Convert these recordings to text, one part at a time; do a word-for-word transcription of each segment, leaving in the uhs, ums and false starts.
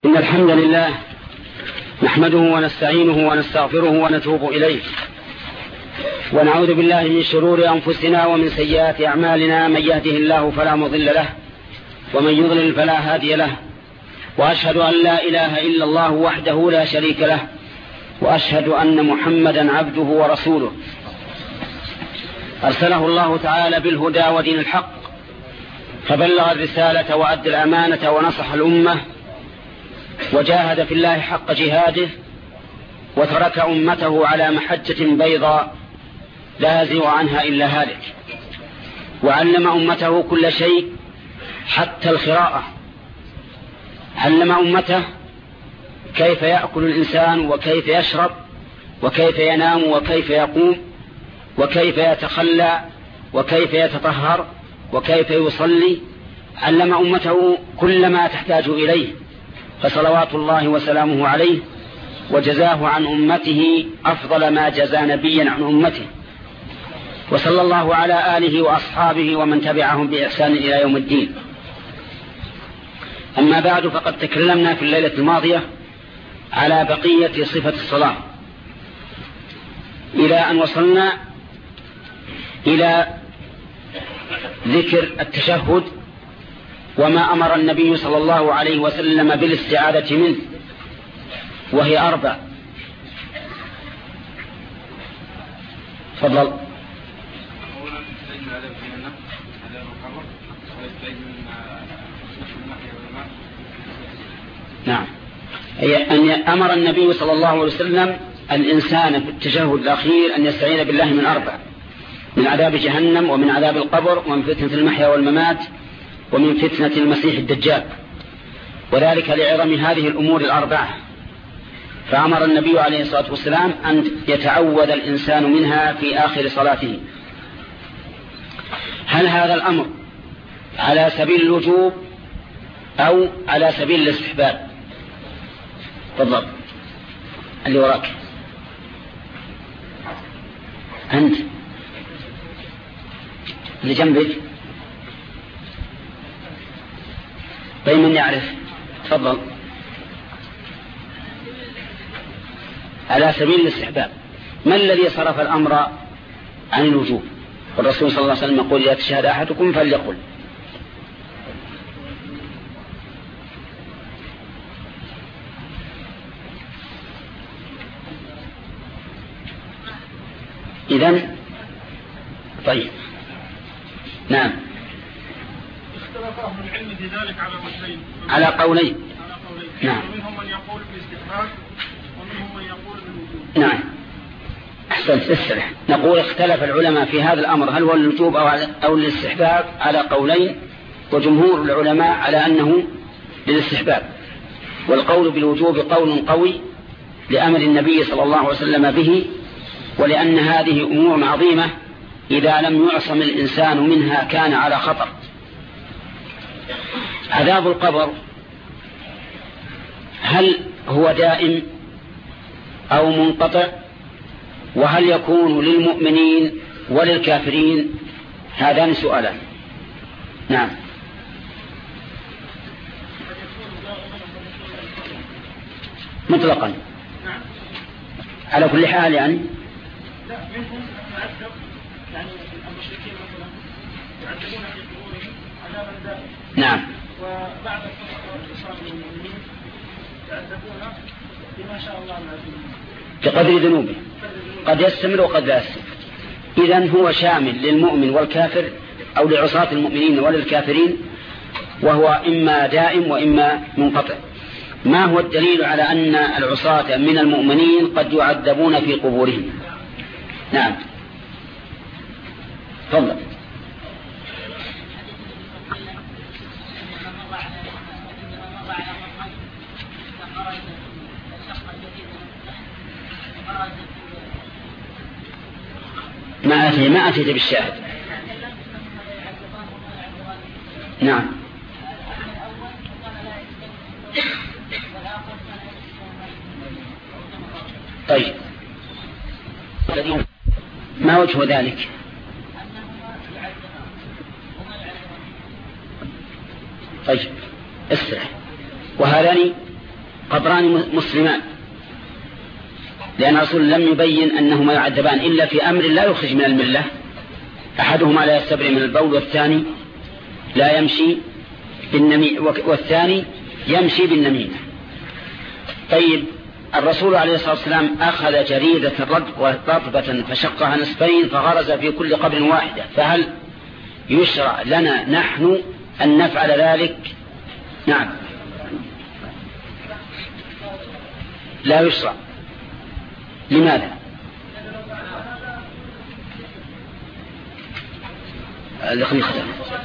إن الحمد لله نحمده ونستعينه ونستغفره ونتوب إليه ونعوذ بالله من شرور أنفسنا ومن سيئات أعمالنا. من يهده الله فلا مضل له ومن يضلل فلا هادي له، وأشهد أن لا إله إلا الله وحده لا شريك له، وأشهد أن محمدا عبده ورسوله أرسله الله تعالى بالهدى ودين الحق، فبلغ الرسالة وأدى الأمانة ونصح الأمة وجاهد في الله حق جهاده، وترك أمته على محجة بيضاء لا يزيغ عنها إلا هالك، وعلم أمته كل شيء حتى الخراءة. علم أمته كيف يأكل الإنسان وكيف يشرب وكيف ينام وكيف يقوم وكيف يتخلى وكيف يتطهر وكيف يصلي. علم أمته كل ما تحتاج إليه، فصلوات الله وسلامه عليه، وجزاه عن أمته أفضل ما جزى نبيا عن أمته. وصلى الله على آله وأصحابه ومن تبعهم بإحسان إلى يوم الدين. أما بعد، فقد تكلمنا في الليلة الماضية على بقية صفة الصلاة إلى أن وصلنا إلى ذكر التشهد وما أمر النبي صلى الله عليه وسلم بالاستعاذة منه، وهي أربع. تفضل. نعم، أن أمر النبي صلى الله عليه وسلم الإنسان في التشهد الأخير أن يستعين بالله من أربع: من عذاب جهنم، ومن عذاب القبر، ومن فتنة المحيا والممات، ومن فتنة المسيح الدجال، وذلك لعظم هذه الأمور الأربعة. فأمر النبي عليه الصلاة والسلام أن يتعوذ الإنسان منها في آخر صلاته. هل هذا الأمر على سبيل الوجوب أو على سبيل الاستحباب؟ تفضل، اللي وراك أنت، اللي جنبك. طيب، من يعرف؟ تفضل. على سبيل الاستحباب. ما الذي صرف الأمر عن الوجوب؟ والرسول صلى الله عليه وسلم يقول: إذا تشهد أحدكم فليقل. إذن طيب، نعم. اختلف أهل العلم في ذلك على وجهين، على قولين. على قولين. نعم. ومنهم من يقول بالاستحباب ومنهم من يقول بالوجوب. نعم، أحسنت. تسرح. نقول اختلف العلماء في هذا الأمر، هل هو الوجوب أو الاستحباب، على قولين، وجمهور العلماء على أنه للاستحباب. والقول بالوجوب قول قوي لأمر النبي صلى الله عليه وسلم به، ولأن هذه أمور عظيمة إذا لم يعصم الإنسان منها كان على خطر. عذاب القبر هل هو دائم أو منقطع؟ وهل يكون للمؤمنين وللكافرين؟ هذان سؤالان. نعم. مطلقا على كل حال يعني. لا، منهم يعذب، يعني المشركين مثلا يعذبون في قبورهم عذابا دائما. نعم. وبعد اتصال المؤمنين يعذبون بما شاء الله العظيم بقدر ذنوبه، قد يستمر وقد لا يستمر. إذن هو شامل للمؤمن والكافر، أو لعصاة المؤمنين وللكافرين، وهو إما دائم وإما منقطع. ما هو الدليل على أن العصاة من المؤمنين قد يعذبون في قبورهم؟ نعم، تفضل. ما أتي ما أتيت بالشاهد. نعم. طيب، ما وجه ذلك؟ طيب، اسرع. وهذان قبران مسلمان، لأن الرسول لم يبين أنهما يعذبان إلا في أمر لا يخرج من الملة، أحدهما لا يستبرئ من البول، والثاني لا يمشي بالنميمة، والثاني يمشي بالنميمة. طيب الرسول عليه الصلاة والسلام أخذ جريدة رطبة فشقها نصفين فغرز في كل قبر واحدة، فهل يشرع لنا نحن أن نفعل ذلك؟ نعم، لا يشرع. لماذا؟ دخل ختم.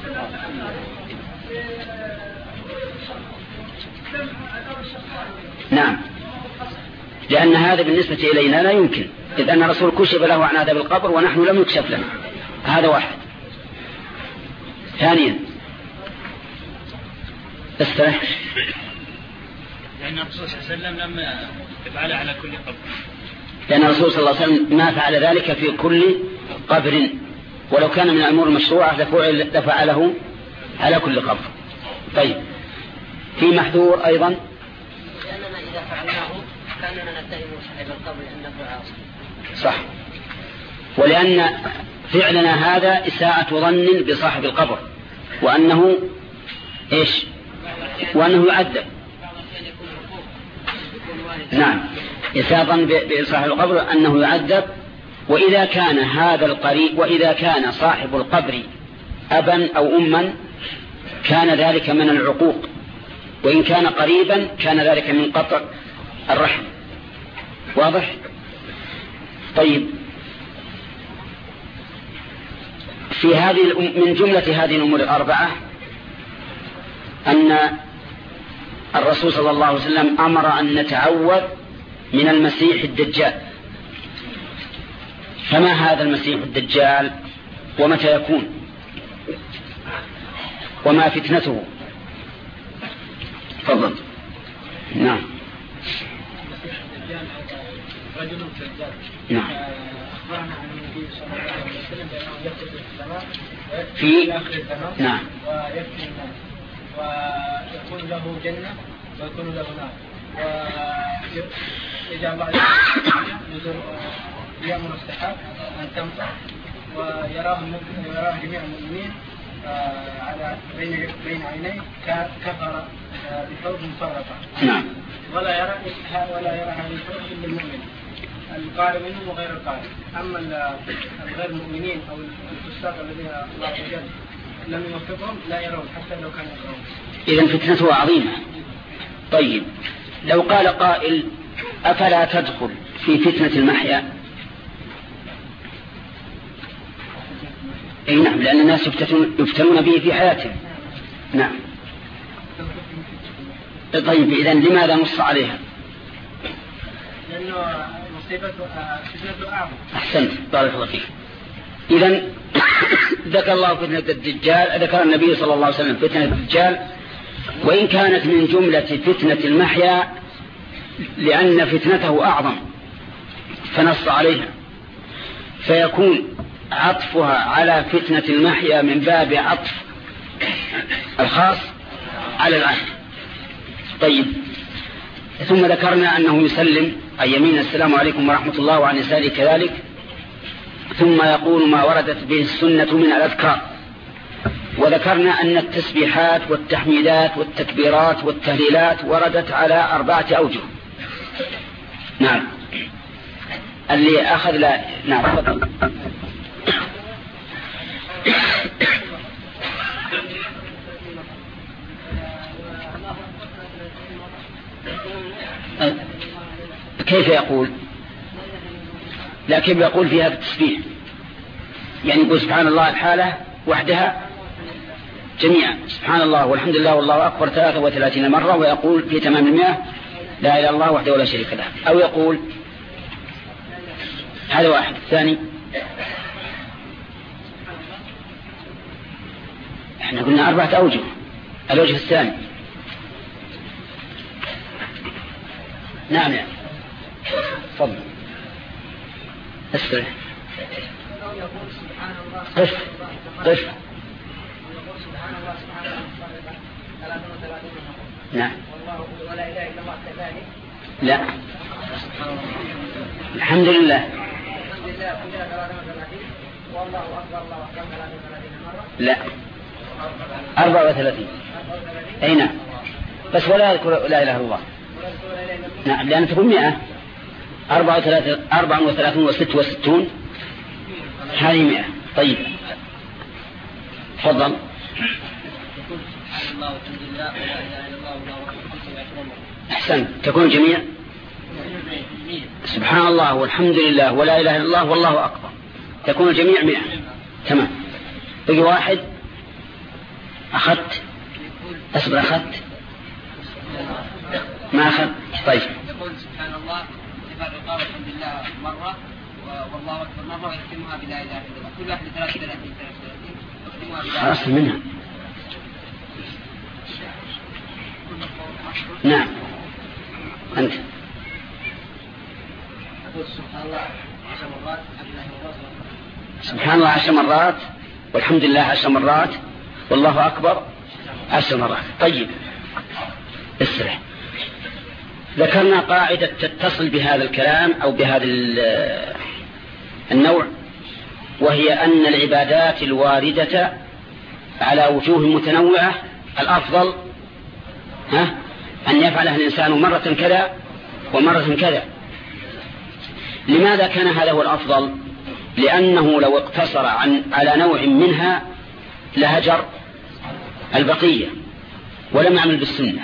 نعم، لأن هذا بالنسبة إلينا لا يمكن، إذ أن الرسول كشف له عن عذاب القبر ونحن لم يكشف لنا. هذا واحد. ثانيا استرح، لأن الرسول صلى الله عليه وسلم لم يفعل على كل قبر، لأن الرسول صلى الله عليه وسلم ما فعل ذلك في كل قبر، ولو كان من الأمور المشروعة لفعله على كل قبر. طيب في محذور أيضا، لأننا إذا فعلناه كاننا نتهم صاحب القبر أنه عاصي. صح، ولأن فعلنا هذا إساءة ظن بصاحب القبر وأنه إيش، وأنه يعذب. نعم، إساءة ظن بصاحب القبر أنه يعذب. وإذا كان هذا القريب، وإذا كان صاحب القبر أبا أو أما كان ذلك من العقوق، وإن كان قريبا كان ذلك من قطع الرحم. واضح؟ طيب في هذه من جملة هذه الأمور الأربعة أن الرسول صلى الله عليه وسلم أمر أن نتعوذ من المسيح الدجال. فما هذا المسيح الدجال ومتى يكون وما فتنته؟ تفضل. نعم. رجل كذاب. نعم. أخبرنا عن النبي صلى الله عليه وسلم بأنه يخرج في السماء في آخر الزمان. نعم. ويفتن الناس ويكون له جنة ويكون له نار، ويجعل بعض يأمر السحاب أن تمطر ويراه ويراه جميع المؤمنين على بين بين عينيه كفر بثوب مفرقة. نعم. ولا يرى ولا يرى هذه الثوب إلا المؤمن القارئ منهم وغير القارئ. أما الغير المؤمنين أو الفساق الذين الله عز وجل لم يوفقهم لا يرون حتى لو كانوا يقرؤون. إذن فتنته عظيمة. طيب لو قال قائل أفلا تدخل في فتنة المحيا؟ أي نعم، لأن الناس يفتنون به في حياتهم. نعم. طيب إذن لماذا نص عليها؟ لأنه مصيبته فتنته أعظم. أحسنت، بارك الله فيك. إذن ذكر الله فتنة الدجال، ذكر النبي صلى الله عليه وسلم فتنة الدجال، وإن كانت من جملة فتنة المحيا لأن فتنته أعظم فنص عليها، فيكون عطفها على فتنة المحيا من باب عطف الخاص على العام. طيب ثم ذكرنا أنه يسلم عن يمين السلام عليكم ورحمة الله، وعن يساره كذلك، ثم يقول ما وردت به السنة من الأذكار. وذكرنا أن التسبيحات والتحميدات والتكبيرات والتهليلات وردت على أربعة أوجه. نعم. اللي أخذ لا نعم فضل. كيف يقول؟ لكن يقول في هذا التسبيح يعني يقول سبحان الله الحالة وحدها جميعا، سبحان الله والحمد لله والله أكبر ثلاثة وثلاثين مرة، ويقول في تمام المئة لا إله إلا الله وحده ولا شريك له. أو يقول هذا واحد. ثاني احنا قلنا أربعة أوجه. الوجه الثاني نعم يعني تفضل استرح قف قف نعم. ولا إله إلا الله كذلك. لا. الحمد لله. الحمد لله كلها ثلاثة وثلاثين. والله أكبر الله أكبر ثلاثة وثلاثين مرة. لا. أربعة وثلاثين. أي نعم. بس ولا يذكر لا إله إلا الله. نعم لأن تقول مئة. أربعة وثلاثين أربعة وثلاثين وست وستون هذه مئة. طيب. تفضل. أحسن. تكون جميع. سبحان الله والحمد لله ولا إله إلا الله والله أكبر. تكون الجميع مئة. تمام. بقي واحد. أخذت. أصبر أخذت. ما أخذ. طيب. يقول سبحان الله يفعل القول الحمد لله مرة والله أكبر مرة ويختمها بلا إله إلا الله. كل واحد ثلاثة ثلاثين ثلاثين يختمها بلا. خلاص منها. نعم. أنت. سبحان الله عشر مرات. سبحان الله عشر مرات والحمد لله عشر مرات والله أكبر عشر مرات. طيب. اسرع. ذكرنا قاعدة تتصل بهذا الكلام أو بهذا النوع، وهي أن العبادات الواردة على وجوه متنوعة الأفضل ها أن يفعلها الإنسان مرة كذا ومرة كذا. لماذا كان هذا هو الأفضل؟ لأنه لو اقتصر عن على نوع منها لهجر البقية ولم يعمل بالسنة.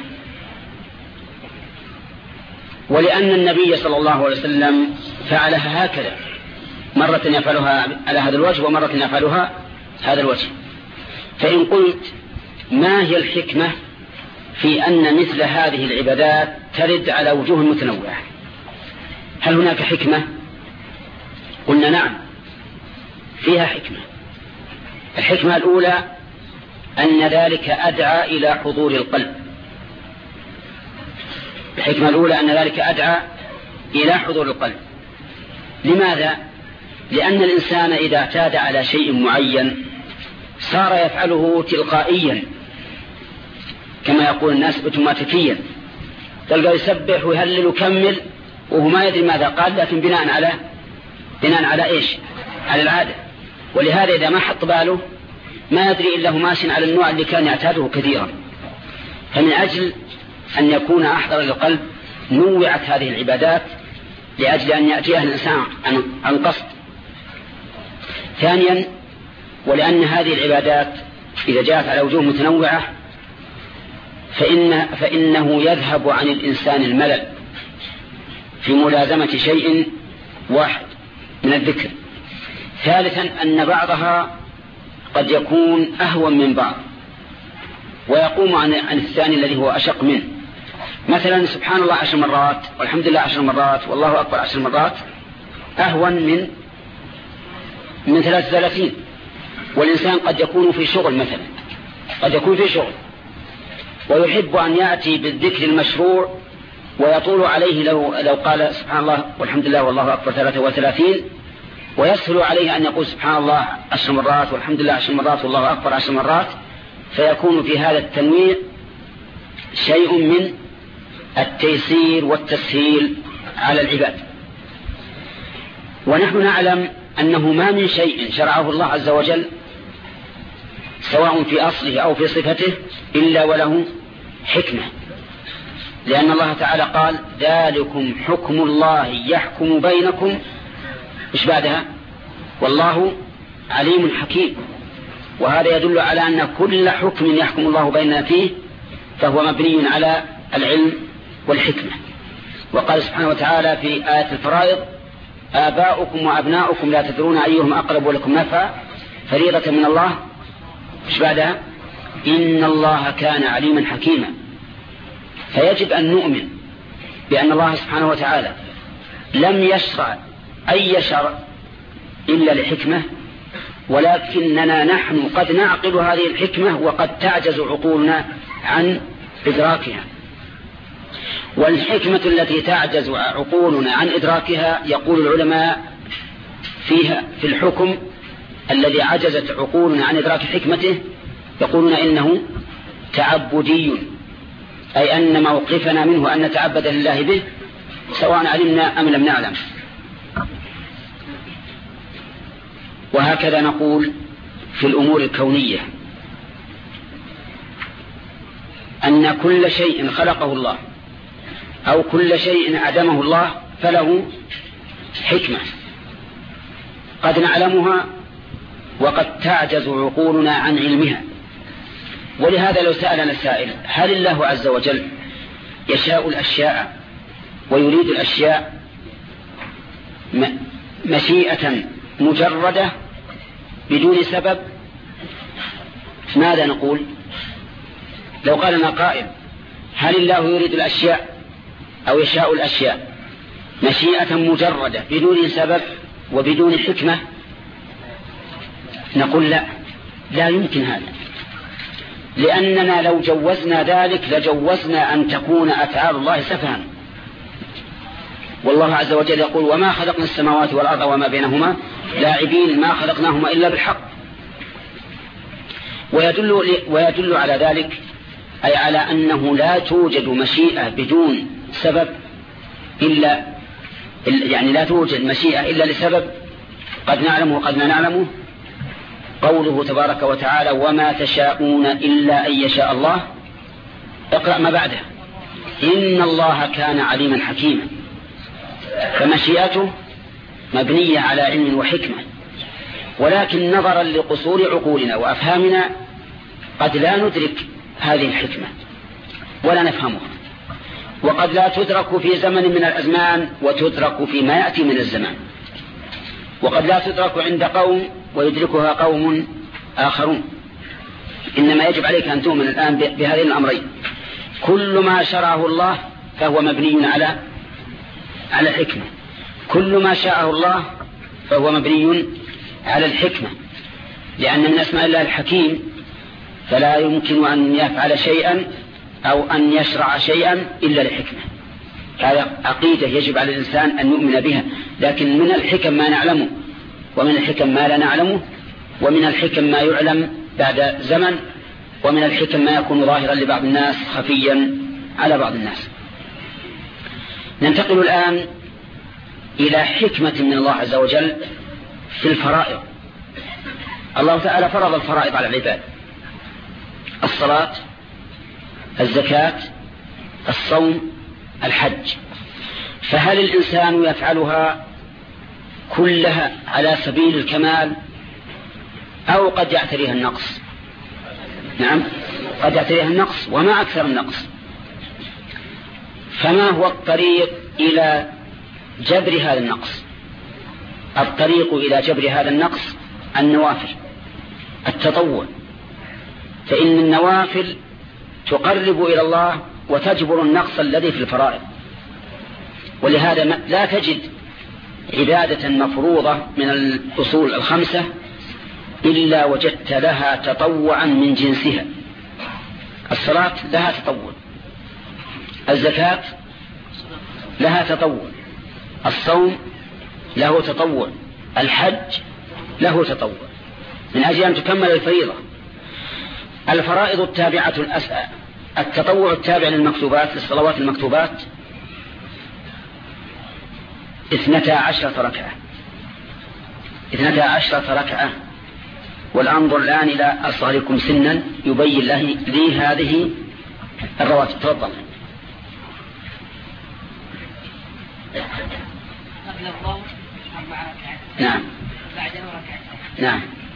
ولأن النبي صلى الله عليه وسلم فعلها هكذا، مرة يفعلها على هذا الوجه ومرة يفعلها هذا الوجه. فإن قلت ما هي الحكمة في أن مثل هذه العبادات ترد على وجوه متنوعة؟ هل هناك حكمة؟ قلنا نعم فيها حكمة. الحكمة الأولى أن ذلك أدعى إلى حضور القلب. الحكمة الأولى أن ذلك أدعى إلى حضور القلب. لماذا؟ لأن الإنسان إذا اعتاد على شيء معين صار يفعله تلقائيا كما يقول الناس اوتوماتيكيا، تلقى يسبح ويهلل ويكمل وهو ما يدري ماذا قال، لكن بناء على بناء على إيش؟ على العادة. ولهذا إذا ما حط باله ما يدري إلا هو ماشي على النوع اللي كان يعتاده كثيرا. فمن أجل أن يكون أحضر للقلب نوعت هذه العبادات لأجل أن يأتيها الإنسان عن قصد. ثانيا ولأن هذه العبادات إذا جاءت على وجوه متنوعة فإن فإنه يذهب عن الإنسان الملل في ملازمة شيء واحد من الذكر. ثالثا أن بعضها قد يكون أهون من بعض ويقوم عن الثاني الذي هو أشق منه. مثلا سبحان الله عشر مرات والحمد لله عشر مرات والله أكبر عشر مرات أهون من من ثلاثة ثلاثين. والإنسان قد يكون في شغل مثلا، قد يكون في شغل ويحب أن يأتي بالذكر المشروع ويطول عليه لو, لو قال سبحان الله والحمد لله والله أكبر ثلاثة وثلاثين، ويسهل عليه أن يقول سبحان الله عشر مرات والحمد لله عشر مرات والله أكبر عشر مرات. فيكون في هذا التنويع شيء من التيسير والتسهيل على العباد. ونحن نعلم أنه ما من شيء شرعه الله عز وجل سواء في أصله أو في صفته إلا وله حكمة، لأن الله تعالى قال ذلكم حكم الله يحكم بينكم، مش بعدها والله عليم حكيم. وهذا يدل على أن كل حكم يحكم الله بيننا فيه فهو مبني على العلم والحكمة. وقال سبحانه وتعالى في آية الفرائض آباؤكم وأبناؤكم لا تدرون أيهم أقرب لكم نفعا فريضة من الله، مش بعدها إن الله كان عليما حكيما. فيجب أن نؤمن بأن الله سبحانه وتعالى لم يشرع أي شرع إلا لحكمة، ولكننا نحن قد نعقل هذه الحكمة وقد تعجز عقولنا عن إدراكها. والحكمة التي تعجز عقولنا عن إدراكها يقول العلماء فيها في الحكم الذي عجزت عقولنا عن إدراك حكمته يقولون إنه تعبدي أي أن موقفنا منه أن نتعبد لله به سواء علمنا أم لم نعلم. وهكذا نقول في الأمور الكونية أن كل شيء خلقه الله أو كل شيء أعدمه الله فله حكمة قد نعلمها وقد تعجز عقولنا عن علمها. ولهذا لو سألنا السائل هل الله عز وجل يشاء الأشياء ويريد الأشياء مشيئة مجردة بدون سبب، ماذا نقول؟ لو قال لنا قائل هل الله يريد الأشياء أو يشاء الأشياء مشيئة مجردة بدون سبب وبدون حكمة، نقول لا، لا يمكن هذا، لأننا لو جوزنا ذلك لجوزنا أن تكون أفعال الله سفها. والله عز وجل يقول وما خلقنا السماوات والأرض وما بينهما لاعبين ما خلقناهما إلا بالحق. ويدل, ويدل على ذلك أي على أنه لا توجد مشيئة بدون سبب إلا يعني لا توجد مشيئة إلا لسبب قد نعلمه وقد لا نعلمه. قوله تبارك وتعالى وما تشاءون إلا أن يشاء الله، اقرأ ما بعده إن الله كان عليما حكيما. فمشيئته مبنية على علم وحكمة، ولكن نظرا لقصور عقولنا وأفهامنا قد لا ندرك هذه الحكمة ولا نفهمها، وقد لا تدرك في زمن من الأزمان وتدرك فيما يأتي من الزمان، وقد لا تدرك عند قوم ويدركها قوم آخرون. إنما يجب عليك أن تؤمن الآن بهذين الأمرين: كل ما شرعه الله فهو مبني على على الحكمة، كل ما شاءه الله فهو مبني على الحكمة، لأن من أسماء الله الحكيم، فلا يمكن أن يفعل شيئا أو أن يشرع شيئا إلا لحكمة. هذا عقيدة يجب على الإنسان أن يؤمن بها. لكن من الحكم ما نعلمه، ومن الحكم ما لا نعلمه، ومن الحكم ما يعلم بعد زمن، ومن الحكم ما يكون ظاهرا لبعض الناس خفيا على بعض الناس. ننتقل الآن إلى حكمة من الله عز وجل في الفرائض. الله تعالى فرض الفرائض على العباد: الصلاة، الزكاة، الصوم، الحج. فهل الإنسان يفعلها كلها على سبيل الكمال أو قد يعتريها النقص؟ نعم، قد يعتريها النقص، وما أكثر النقص. فما هو الطريق إلى جبر هذا النقص؟ الطريق إلى جبر هذا النقص النوافل، التطوع. فإن النوافل تقرب إلى الله وتجبر النقص الذي في الفرائض. ولهذا لا تجد عبادة مفروضة من الأصول الخمسة إلا وجدت لها تطوعا من جنسها. الصلاة لها تطوع، الزكاة لها تطوع، الصوم له تطوع، الحج له تطوع، من أجل أن تكمل الفريضة. الفرائض التابعة الأسئلة، التطوع التابع للمكتوبات، للصلوات المكتوبات، اثنتا عشرة ركعة اثنتا عشرة ركعة. والأنظر الآن إلى أصغركم سنا يبين له لي هذه الرواتب. تفضل. قبل الظهر أربع ركعات. نعم. بعده ركعتين. نعم.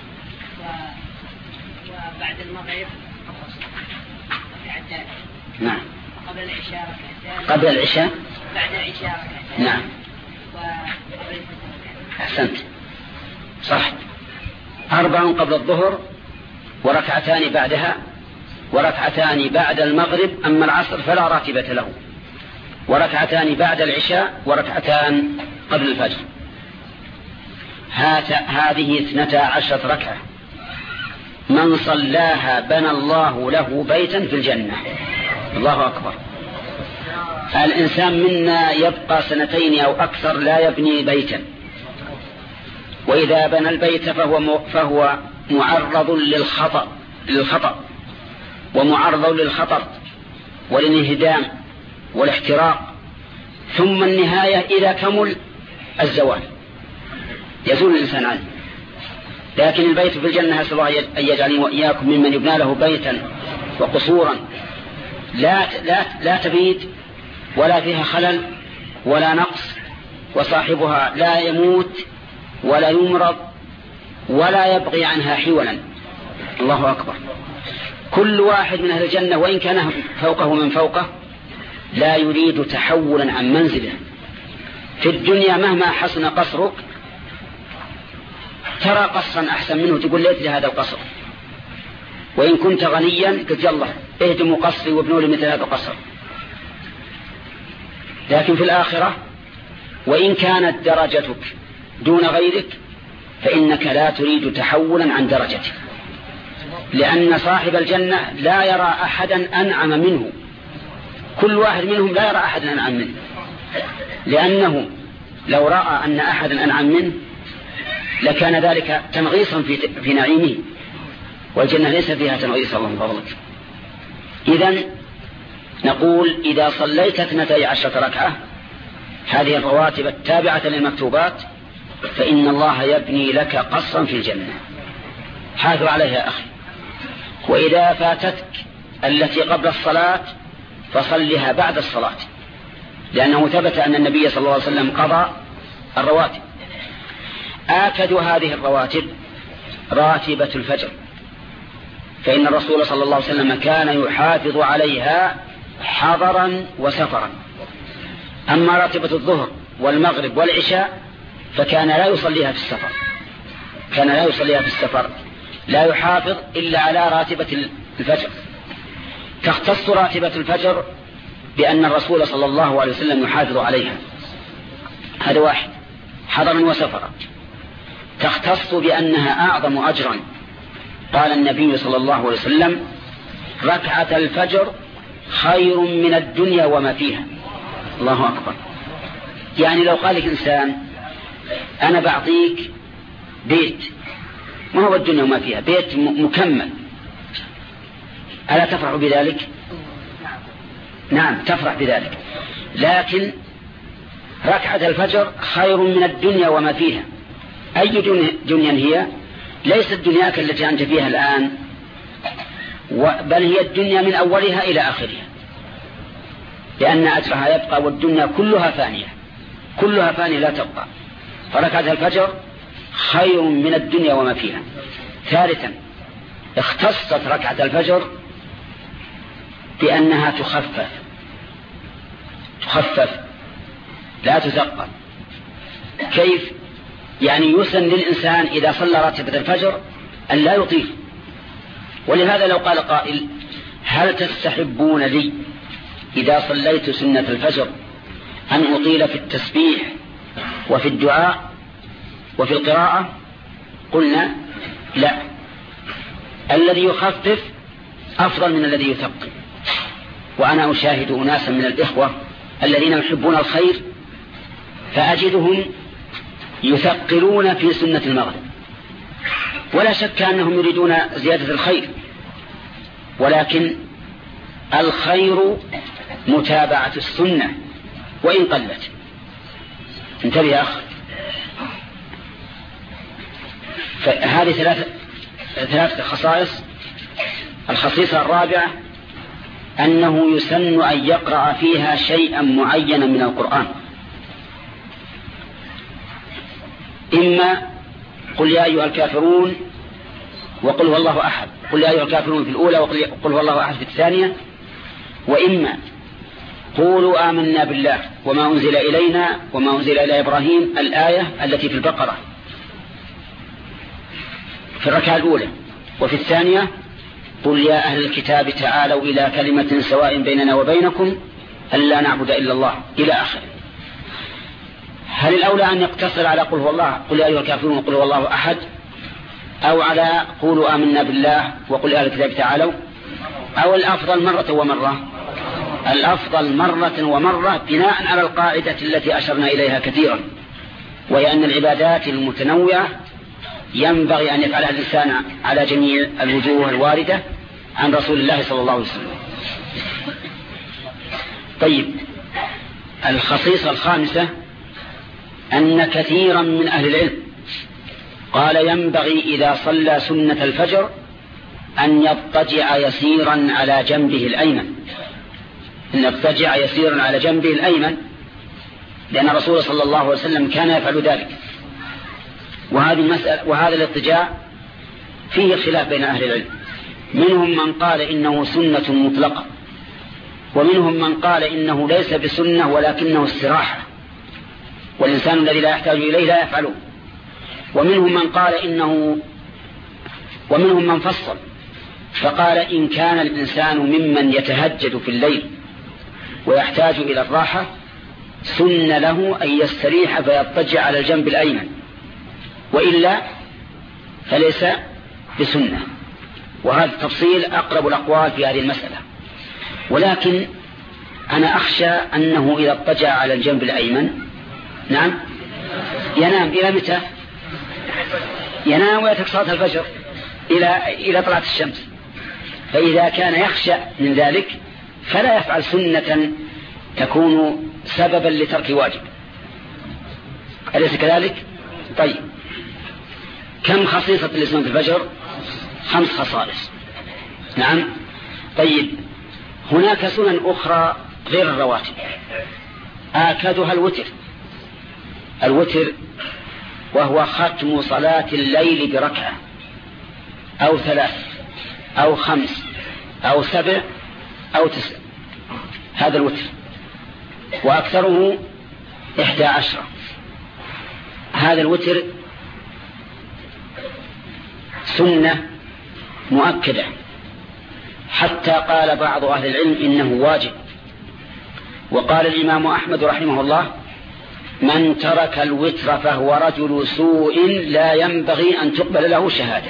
وبعد المغرب ركعتان. نعم. قبل العشاء ركعتان. قبل العشاء. بعد العشاء ركعتان. نعم. وقبل الفجر. أحسنت، صح. أربع قبل الظهر وركعتان بعدها وركعتان بعد المغرب، أما العصر فلا راتبة له، وركعتان بعد العشاء وركعتان قبل الفجر. هذه اثنتا عشرة ركعة. من صلاها بنى الله له بيتا في الجنة. الله أكبر. الإنسان منا يبقى سنتين أو أكثر لا يبني بيتا، وإذا بنى البيت فهو فهو معرض للخطأ للخطأ ومعرض للخطر، والانهدام والاحتراق، ثم النهاية إذا كمل الزوال، يزول الإنسان عنه. لكن البيت في الجنة أسأل الله أن يجعلني وإياكم ممن يبنى له بيتا وقصورا لا, لا, لا تبيد ولا فيها خلل ولا نقص، وصاحبها لا يموت ولا يمرض ولا يبغي عنها حولا. الله أكبر. كل واحد من أهل الجنة وإن كان فوقه من فوقه لا يريد تحولا عن منزله. في الدنيا مهما حسن قصرك ترى قصرا أحسن منه تقول ليت لي هذا القصر، وإن كنت غنيا قلت يلا اهدموا قصري وابنوا لي مثل هذا القصر. لكن في الآخرة وإن كانت درجتك دون غيرك فإنك لا تريد تحولا عن درجتك، لأن صاحب الجنة لا يرى أحدا أنعم منه، كل واحد منهم لا يرى أحدا أنعم منه، لأنه لو رأى أن أحدا أنعم منه لكان ذلك تنغيصا في, في نعيمه، والجنة ليس فيها تنغيص. الله فضلك. إذن نقول إذا صليت اثنتي عشرة ركعة هذه الرواتب التابعة للمكتوبات فإن الله يبني لك قصرا في الجنة. حافظ عليها أخي. وإذا فاتتك التي قبل الصلاة فصلها بعد الصلاة، لأنه ثبت أن النبي صلى الله عليه وسلم قضى الرواتب. آكد هذه الرواتب راتبة الفجر، فإن الرسول صلى الله عليه وسلم كان يحافظ عليها حضرا وسفرا. أما راتبة الظهر والمغرب والعشاء فكان لا يصليها في السفر، كان لا يصليها في السفر، لا يحافظ إلا على راتبة الفجر. تختص راتبة الفجر بأن الرسول صلى الله عليه وسلم يحافظ عليها، هذا واحد، حضرا وسفرا. تختص بأنها أعظم أجرا، قال النبي صلى الله عليه وسلم ركعة الفجر خير من الدنيا وما فيها. الله أكبر. يعني لو قال لك إنسان أنا بعطيك بيت، ما هو الدنيا وما فيها، بيت مكمل، ألا تفرح بذلك؟ نعم تفرح بذلك، لكن ركعة الفجر خير من الدنيا وما فيها. أي دنيا هي؟ ليست دنياك التي أنت فيها الآن، بل هي الدنيا من أولها إلى آخرها، لأن أجرها يبقى والدنيا كلها فانية، كلها فانية لا تبقى. فركعة الفجر خير من الدنيا وما فيها. ثالثا اختصت ركعة الفجر بأنها تخفف تخفف لا تثقل. كيف؟ يعني يسن للإنسان إذا صلى راتبة الفجر أن لا يطيل. ولهذا لو قال قائل هل تستحبون لي إذا صليت سنة الفجر أن أطيل في التسبيح وفي الدعاء وفي القراءة؟ قلنا لا، الذي يخفف أفضل من الذي يثقل. وأنا أشاهد أناسا من الإخوة الذين يحبون الخير فأجدهم يثقلون في سنة المغرب، ولا شك أنهم يريدون زيادة الخير، ولكن الخير متابعة السنة وإن قلت. انتبه يا أخ. فهذه ثلاثة ثلاثة خصائص. الخصيصة الرابعة أنه يسن أن يقرأ فيها شيئا معينا من القرآن، إما قل يا أيها الكافرون وقل هو الله أحد، قل يا أيها الكافرون في الأولى وقل هو الله أحد في الثانية، وإما قولوا آمنا بالله وما أنزل إلينا وما أنزل إلى إبراهيم، الآية التي في البقرة في الركعة الأولى، وفي الثانية قل يا أهل الكتاب تعالوا إلى كلمة سواء بيننا وبينكم ألا نعبد إلا الله إلى آخره. هل الأولى أن يقتصر على قل هو الله قل يا أيها الكافرون وقل هو الله أحد، أو على قولوا آمنا بالله وقل يا أهل الكتاب تعالوا، أو الأفضل مرة ومرة؟ الأفضل مرة ومرة بناء على القاعدة التي أشرنا إليها كثيرا، وهي أن العبادات المتنوعة ينبغي أن يفعلها الإنسان على جميع الوجوه الواردة عن رسول الله صلى الله عليه وسلم. طيب، الخصيصة الخامسة أن كثيرا من أهل العلم قال ينبغي إذا صلى سنة الفجر أن يضطجع يسيرا على جنبه الأيمن، أن يضطجع يسيرا على جنبه الأيمن، لأن الرسول صلى الله عليه وسلم كان يفعل ذلك. وهذه المسألة وهذا الاضطجاع فيه خلاف بين أهل العلم، منهم من قال إنه سنة مطلقة، ومنهم من قال إنه ليس بسنة ولكنه استراحة، والإنسان الذي لا يحتاج إليه لا يفعله. ومنهم من قال إنه ومنهم من فصل فقال إن كان الإنسان ممن يتهجد في الليل ويحتاج إلى الراحة سن له أن يستريح فيضطجع على الجنب الأيمن، وإلا فليس بسنة. وهذا التفصيل أقرب الأقوال في هذه المسألة. ولكن أنا أخشى أنه إذا اضطجع على الجنب الأيمن نعم ينام إلى متى؟ ينام ويترك صلاة الفجر إلى إلى طلعت الشمس. فإذا كان يخشى من ذلك فلا يفعل سنة تكون سببا لترك واجب، أليس كذلك؟ طيب، كم خصيصة لسنة الفجر؟ خمس خصائص. نعم. طيب، هناك سنن أخرى غير الرواتب، آكدها الوتر. الوتر وهو ختم صلاة الليل بركعة أو ثلاث أو خمس أو سبع أو تسع، هذا الوتر، وأكثره إحدى عشرة. هذا الوتر سنة مؤكدة، حتى قال بعض أهل العلم إنه واجب. وقال الإمام أحمد رحمه الله من ترك الوتر فهو رجل سوء لا ينبغي أن تقبل له شهادة.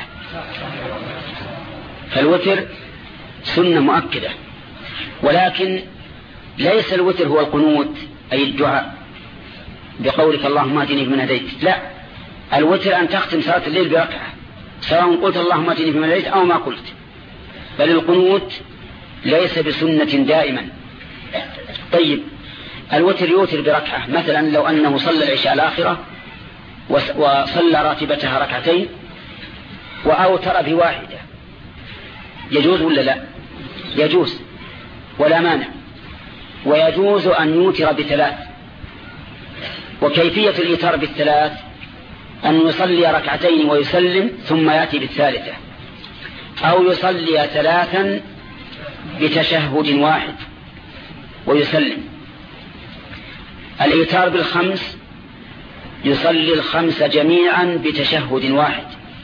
فالوتر سنة مؤكدة، ولكن ليس الوتر هو القنوت أي الدعاء بقولك اللهم اهدني فيمن هديت، لا، الوتر أن تختم صلاة الليل بركعة سواء قلت اللهم اهدني فيمن هديت أو ما قلت. بل القنوت ليس بسنة دائما. طيب، الوتر يوتر بركعة، مثلا لو أنه صلى العشاء الآخرة وصلى راتبتها ركعتين وأوتر بواحدة، يجوز ولا لا؟ يجوز ولا مانع. ويجوز أن يوتر بثلاث. وكيفية الإيتار بالثلاث أن يصلي ركعتين ويسلم ثم يأتي بالثالثة، أو يصلي ثلاثا بتشهد واحد ويسلم. الإيتار بالخمس يصلي الخمس جميعا بتشهد واحد.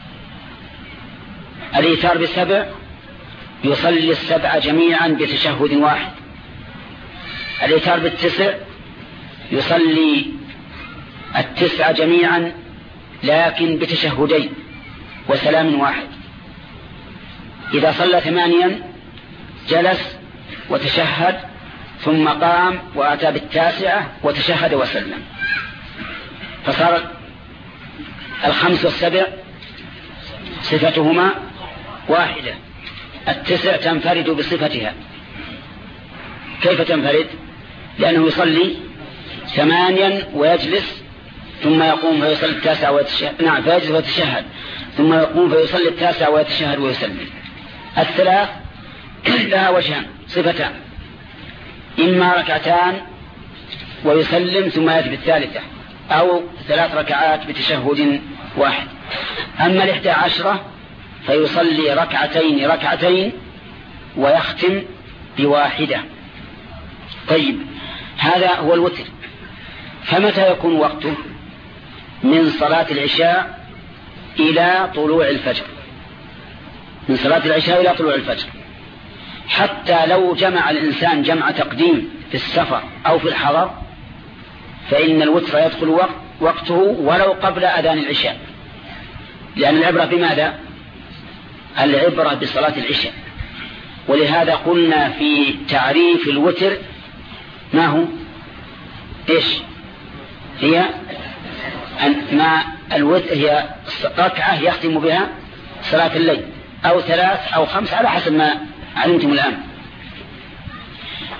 الإيتار بالسبع يصلي السبع جميعا بتشهد واحد. الإيتار بالتسع يصلي التسع جميعا لكن بتشهدين وسلام واحد. إذا صلى ثمانيا جلس وتشهد ثم قام وأتى بالتاسعة وتشهد وسلم، فصار الخمس والسبع صفتهما واحدة. التسع تنفرد بصفتها. كيف تنفرد؟ لأنه يصلي ثمانيا ويجلس ثم يقوم فيصلي التاسع ويتشهد، نعم فيجلس ويتشهد ثم يقوم فيصلي التاسع ويتشهد ويسلم. الثلاث لها وجهان صفتان، إما ركعتان ويسلم ثم يأتي بالثالثة، أو ثلاث ركعات بتشهد واحد. أما الإحدى عشرة فيصلي ركعتين ركعتين ويختم بواحدة. طيب، هذا هو الوتر. فمتى يكون وقته؟ من صلاة العشاء إلى طلوع الفجر، من صلاة العشاء إلى طلوع الفجر. حتى لو جمع الإنسان جمع تقديم في السفر أو في الحضر فإن الوتر يدخل وقت وقته ولو قبل أذان العشاء، لأن العبرة بماذا؟ العبرة بصلاة العشاء. ولهذا قلنا في تعريف الوتر ما هو؟ إيش هي؟ أن ما الوتر هي ركعة يختم بها صلاة الليل، أو ثلاث أو خمس على حسب ما علمتم الآن.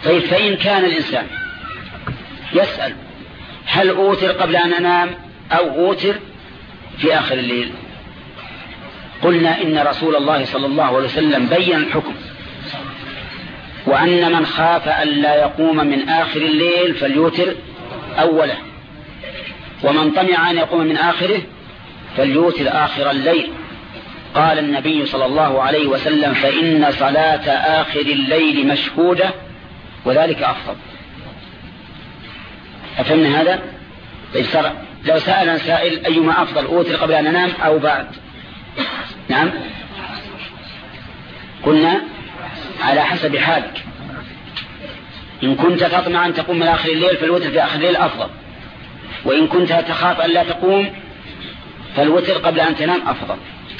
طيب فإن كان الإنسان يسأل هل أوتر قبل أن أنام أو أوتر في آخر الليل؟ قلنا إن رسول الله صلى الله عليه وسلم بين الحكم، وأن من خاف أن لا يقوم من آخر الليل فليوتر أوله، ومن طمع أن يقوم من آخره فليوتر آخر الليل. قال النبي صلى الله عليه وسلم فإن صلاة آخر الليل مشهودة وذلك أفضل. أفهمنا هذا؟ لو سأل سائل أيما أفضل، أوتر قبل أن أنام أو بعد؟ نعم، قلنا على حسب حالك. إن كنت تطمع أن تقوم من آخر الليل فالوتر في آخر الليل أفضل، وإن كنت تخاف أن لا تقوم فالوتر قبل أن تنام أفضل.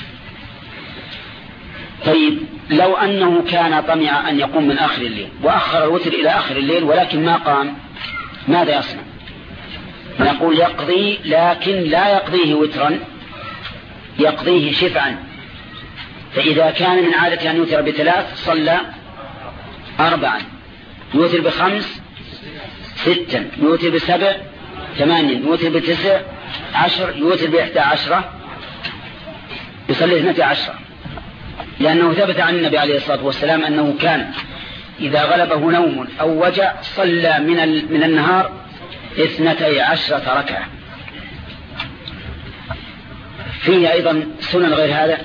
طيب لو أنه كان طمع أن يقوم من آخر الليل وأخر الوتر إلى آخر الليل ولكن ما قام، ماذا يصنع؟ نقول يقضي، لكن لا يقضيه وترا، يقضيه شفعا. فإذا كان من عادة أن يوتر بثلاث صلى أربعا، يوتر بخمس ستا، يوتر بسبع ثمانيا، يوتر بتسع عشر، يوتر بإحدى عشرة، يصلي اثنتي عشرة. لأنه ثبت عن النبي عليه الصلاة والسلام أنه كان إذا غلبه نوم أو وجع صلى من من النهار اثنتي عشرة ركعة. فيه أيضا سنن غير هذا.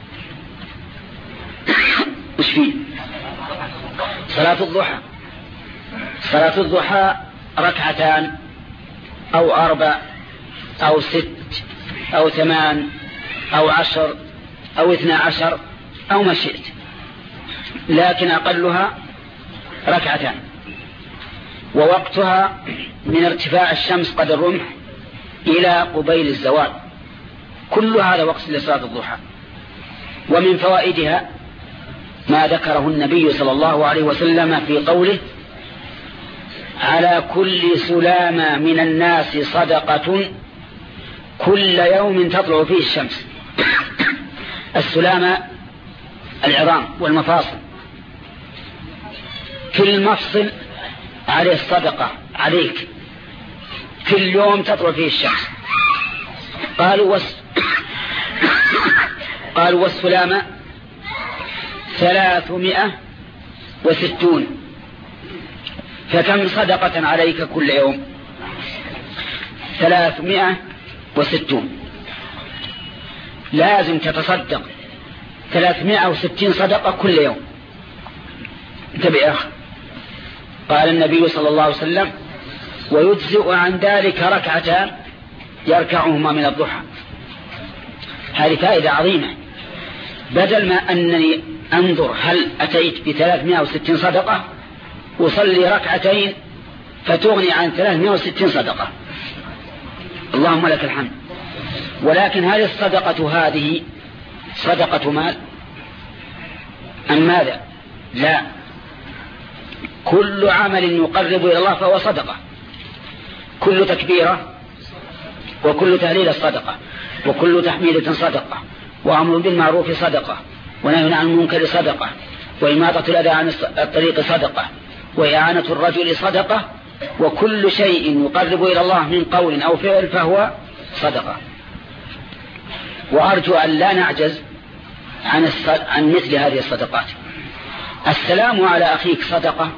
وش فيه؟ صلاة الضحى. صلاة الضحى ركعتان أو أربع أو ست أو ثمان أو عشر أو اثنى عشر أو ما شئت، لكن أقلها ركعتان، ووقتها من ارتفاع الشمس قدر الرمح إلى قبيل الزوال. كل هذا وقت لصلاة الضحى. ومن فوائدها ما ذكره النبي صلى الله عليه وسلم في قوله على كل سلامة من الناس صدقة كل يوم تطلع فيه الشمس. السلامة العظام والمفاصل، كل مفصل عليه الصدقة عليك، كل يوم تطلع فيه الشمس. قالوا وس... قالوا والسلامة ثلاثمائة وستون، فكم صدقة عليك كل يوم؟ ثلاثمائة وستون. لازم تتصدق ثلاثمائة وستين صدقة كل يوم. انتبه يا أخي. قال النبي صلى الله عليه وسلم ويجزئ عن ذلك ركعتان يركعهما من الضحى. هذه فائدة عظيمة. بدل ما أنني أنظر هل أتيت بثلاثمائة وستين صدقة وصلي ركعتين فتغني عن ثلاثمائة وستين صدقة، اللهم لك الحمد. ولكن هل الصدقة هذه صدقة مال أم ماذا؟ لا، كل عمل يقرب إلى الله فهو صدقة. كل تكبيرة وكل تهليل صدقة، وكل تحميدة صدقة، وأمر بالمعروف صدقة، ونهي عن المنكر صدقة، وإماطة الأذى عن الطريق صدقة، وإعانة الرجل صدقة، وكل شيء يقرب إلى الله من قول أو فعل فهو صدقة. وأرجو أن لا نعجز عن, عن مثل هذه الصدقات. السلام على أخيك صدقة.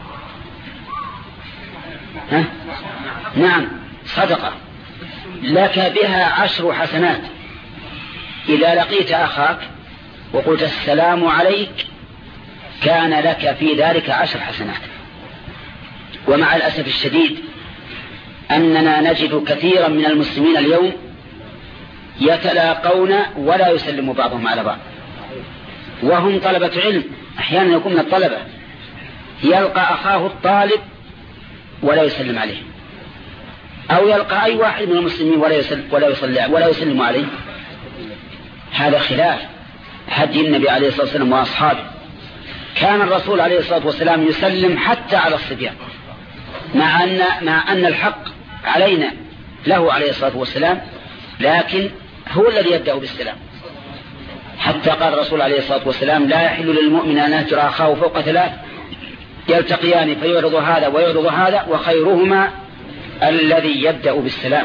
ها؟ نعم صدقة، لك بها عشر حسنات. إذا لقيت أخاك وقلت السلام عليك كان لك في ذلك عشر حسنات. ومع الأسف الشديد أننا نجد كثيرا من المسلمين اليوم يتلاقون ولا يسلم بعضهم على بعض، وهم طلبة علم. أحيانا يكون من الطلبة يلقى أخاه الطالب ولا يسلم عليه، أو يلقى أي واحد من المسلمين ولا يسلم, ولا يصلي ولا يسلم عليه. هذا خلاف هدي النبي عليه الصلاة والسلام وأصحابه. كان الرسول عليه الصلاة والسلام يسلم حتى على الصبيان، مع أن, مع أن الحق علينا له عليه الصلاة والسلام، لكن هو الذي يبدأ بالسلام. حتى قال الرسول عليه الصلاة والسلام لا يحل للمؤمن أن يهجر أخاه فوق ثلاث يلتقيان فيعرض هذا ويعرض هذا، وخيرهما الذي يبدأ بالسلام.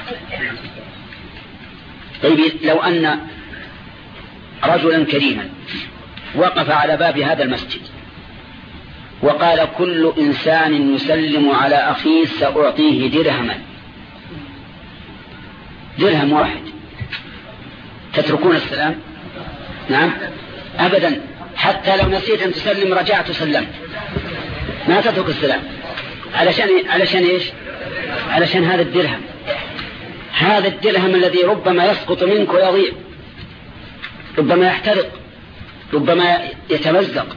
طيب لو أن رجلا كريما وقف على باب هذا المسجد وقال كل إنسان يسلم على أخيه سأعطيه درهما، درهم واحد، تتركون السلام؟ نعم أبدا، حتى لو نسيت أن تسلم رجعت وسلمت ما تترك السلام. علشان علشان إيش؟ علشان هذا الدرهم، هذا الدرهم الذي ربما يسقط منك ويضيع، ربما يحترق، ربما يتمزق،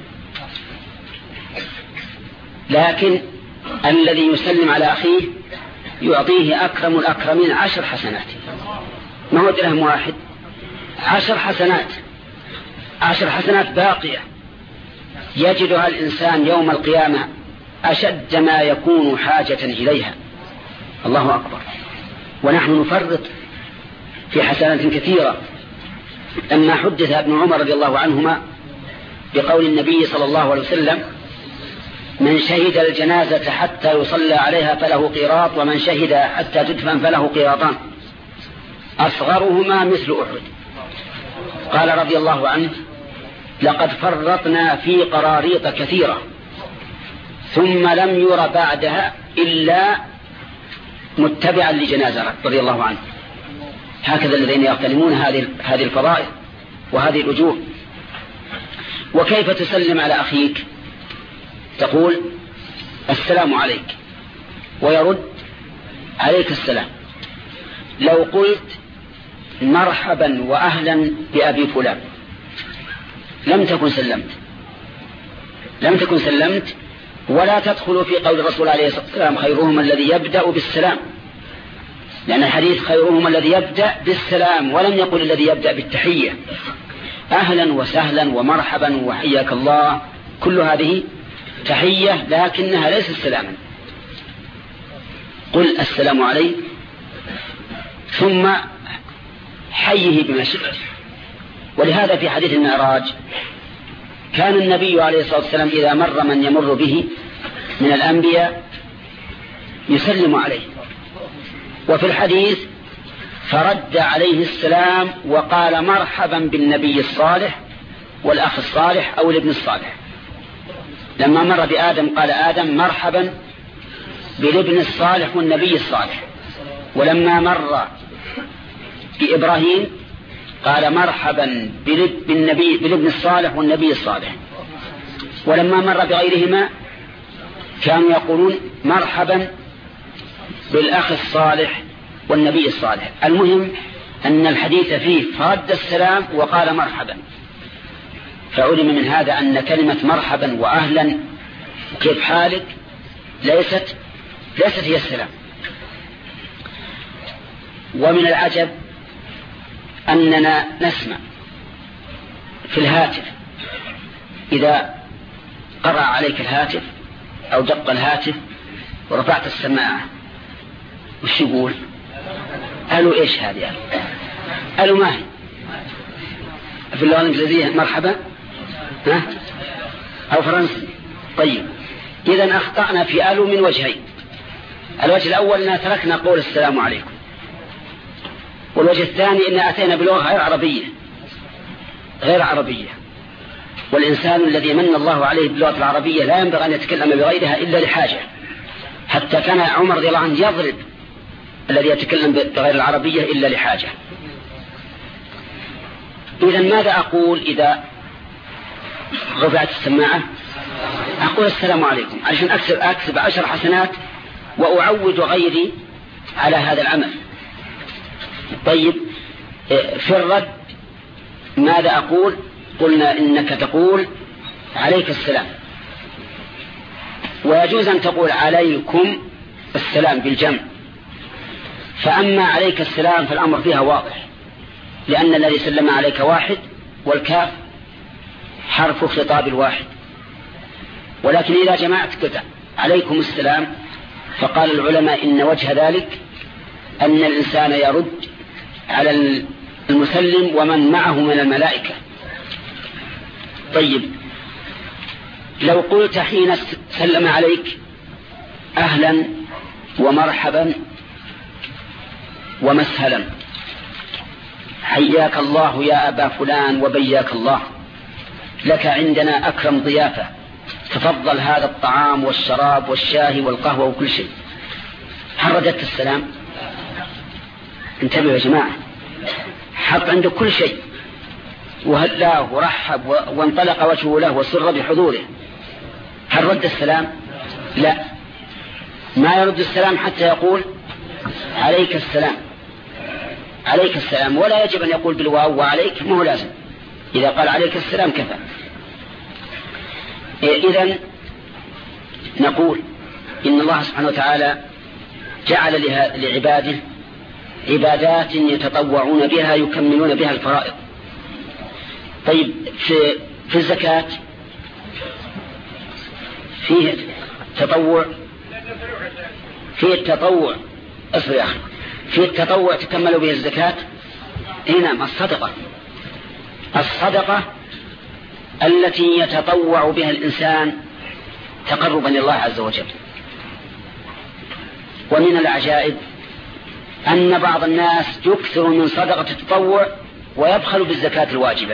لكن الذي يسلم على أخيه يعطيه أكرم الأكرمين عشر حسنات، ما هو درهم واحد، عشر حسنات، عشر حسنات باقية يجدها الإنسان يوم القيامة أشد ما يكون حاجة إليها. الله أكبر. ونحن نفرط في حسنات كثيرة. لما حدث ابن عمر رضي الله عنهما بقول النبي صلى الله عليه وسلم من شهد الجنازة حتى يصلى عليها فله قيراط، ومن شهد حتى تدفن فله قيراطان أصغرهما مثل أحد. قال رضي الله عنه لقد فرطنا في قراريط كثيرة ثم لم ير بعدها إلا متبعا لجنازة رضي الله عنه. هكذا الذين يغتنمون هذه هذه الفضائل وهذه الأجور. وكيف تسلم على أخيك؟ تقول السلام عليك ويرد عليك السلام. لو قلت مرحبا وأهلا بأبي فلان لم تكن سلمت، لم تكن سلمت. ولا تدخل في قول الرسول عليه الصلاة والسلام خيرهم الذي يبدأ بالسلام، لأن الحديث خيرهم الذي يبدأ بالسلام، ولم يقل الذي يبدأ بالتحية. أهلا وسهلا ومرحبا وحياك الله كل هذه تحية لكنها ليست سلاما. قل السلام عليك ثم حيه بما شئت. ولهذا في حديث المعراج كان النبي عليه الصلاة والسلام إذا مر من يمر به من الأنبياء يسلم عليه. وفي الحديث فرد عليه السلام وقال مرحبا بالنبي الصالح والأخ الصالح أو الابن الصالح. لما مر بآدم قال آدم مرحبا بالابن الصالح والنبي الصالح. ولما مر بإبراهيم قال مرحبا بالنبي بالابن الصالح والنبي الصالح. ولما مر بغيرهما كانوا يقولون مرحبا بالأخ الصالح والنبي الصالح. المهم أن الحديث فيه فرد السلام وقال مرحبا. فعلم من هذا أن كلمة مرحبا وأهلا كيف حالك ليست ليست هي السلام. ومن العجب أننا نسمع في الهاتف إذا قرأ عليك الهاتف أو دق الهاتف ورفعت السماعة وش يقول؟ قالوا إيش هذه؟ قالوا ما هي؟ في اللغة الإنجليزية مرحبا ها؟ أو فرنسي. طيب إذن أخطأنا في قالوا من وجهين. الوجه الأول أننا تركنا قول السلام عليكم، والوجه الثاني أن أتينا بلغة غير عربية غير عربية. والإنسان الذي من الله عليه باللغة العربية لا ينبغي أن يتكلم بغيرها إلا لحاجة. حتى كان عمر رضي الله عنه يضرب الذي يتكلم بغير العربية إلا لحاجة. إذن ماذا أقول إذا رفعت السماعة؟ أقول السلام عليكم عشان أكسب, أكسب عشر حسنات وأعود غيري على هذا العمل. طيب في الرد ماذا أقول؟ قلنا إنك تقول عليك السلام، ويجوز أن تقول عليكم السلام بالجمع. فأما عليك السلام فالأمر فيها واضح، لأن الذي سلم عليك واحد والكاف حرف خطاب الواحد. ولكن إذا جمعت قطع عليكم السلام فقال العلماء إن وجه ذلك أن الإنسان يرد على المسلم ومن معه من الملائكة. طيب لو قلت حين سلم عليك أهلا ومرحبا ومسهلا، حياك الله يا أبا فلان وبياك الله، لك عندنا أكرم ضيافة، تفضل هذا الطعام والشراب والشاي والقهوة وكل شيء، هل رددت السلام؟ انتبهوا يا جماعة، حط عنده كل شيء وهلاه ورحب وانطلق وجهه له وسر بحضوره، هل رد السلام؟ لا، ما يرد السلام حتى يقول عليك السلام، عليك السلام، ولا يجب أن يقول بالواو وعليك، ما هو لازم، إذا قال عليك السلام كفى. إذن نقول إن الله سبحانه وتعالى جعل لعباده عبادات يتطوعون بها يكملون بها الفرائض. طيب في, في الزكاة فيه تطوع، فيه التطوع اصبر يا أخي، فيه التطوع تكمل به الزكاة. هنا الصدقة، الصدقة التي يتطوع بها الإنسان تقربا لله عز وجل. ومن العجائب أن بعض الناس يكثر من صدقة التطوع ويبخل بالزكاة الواجبة.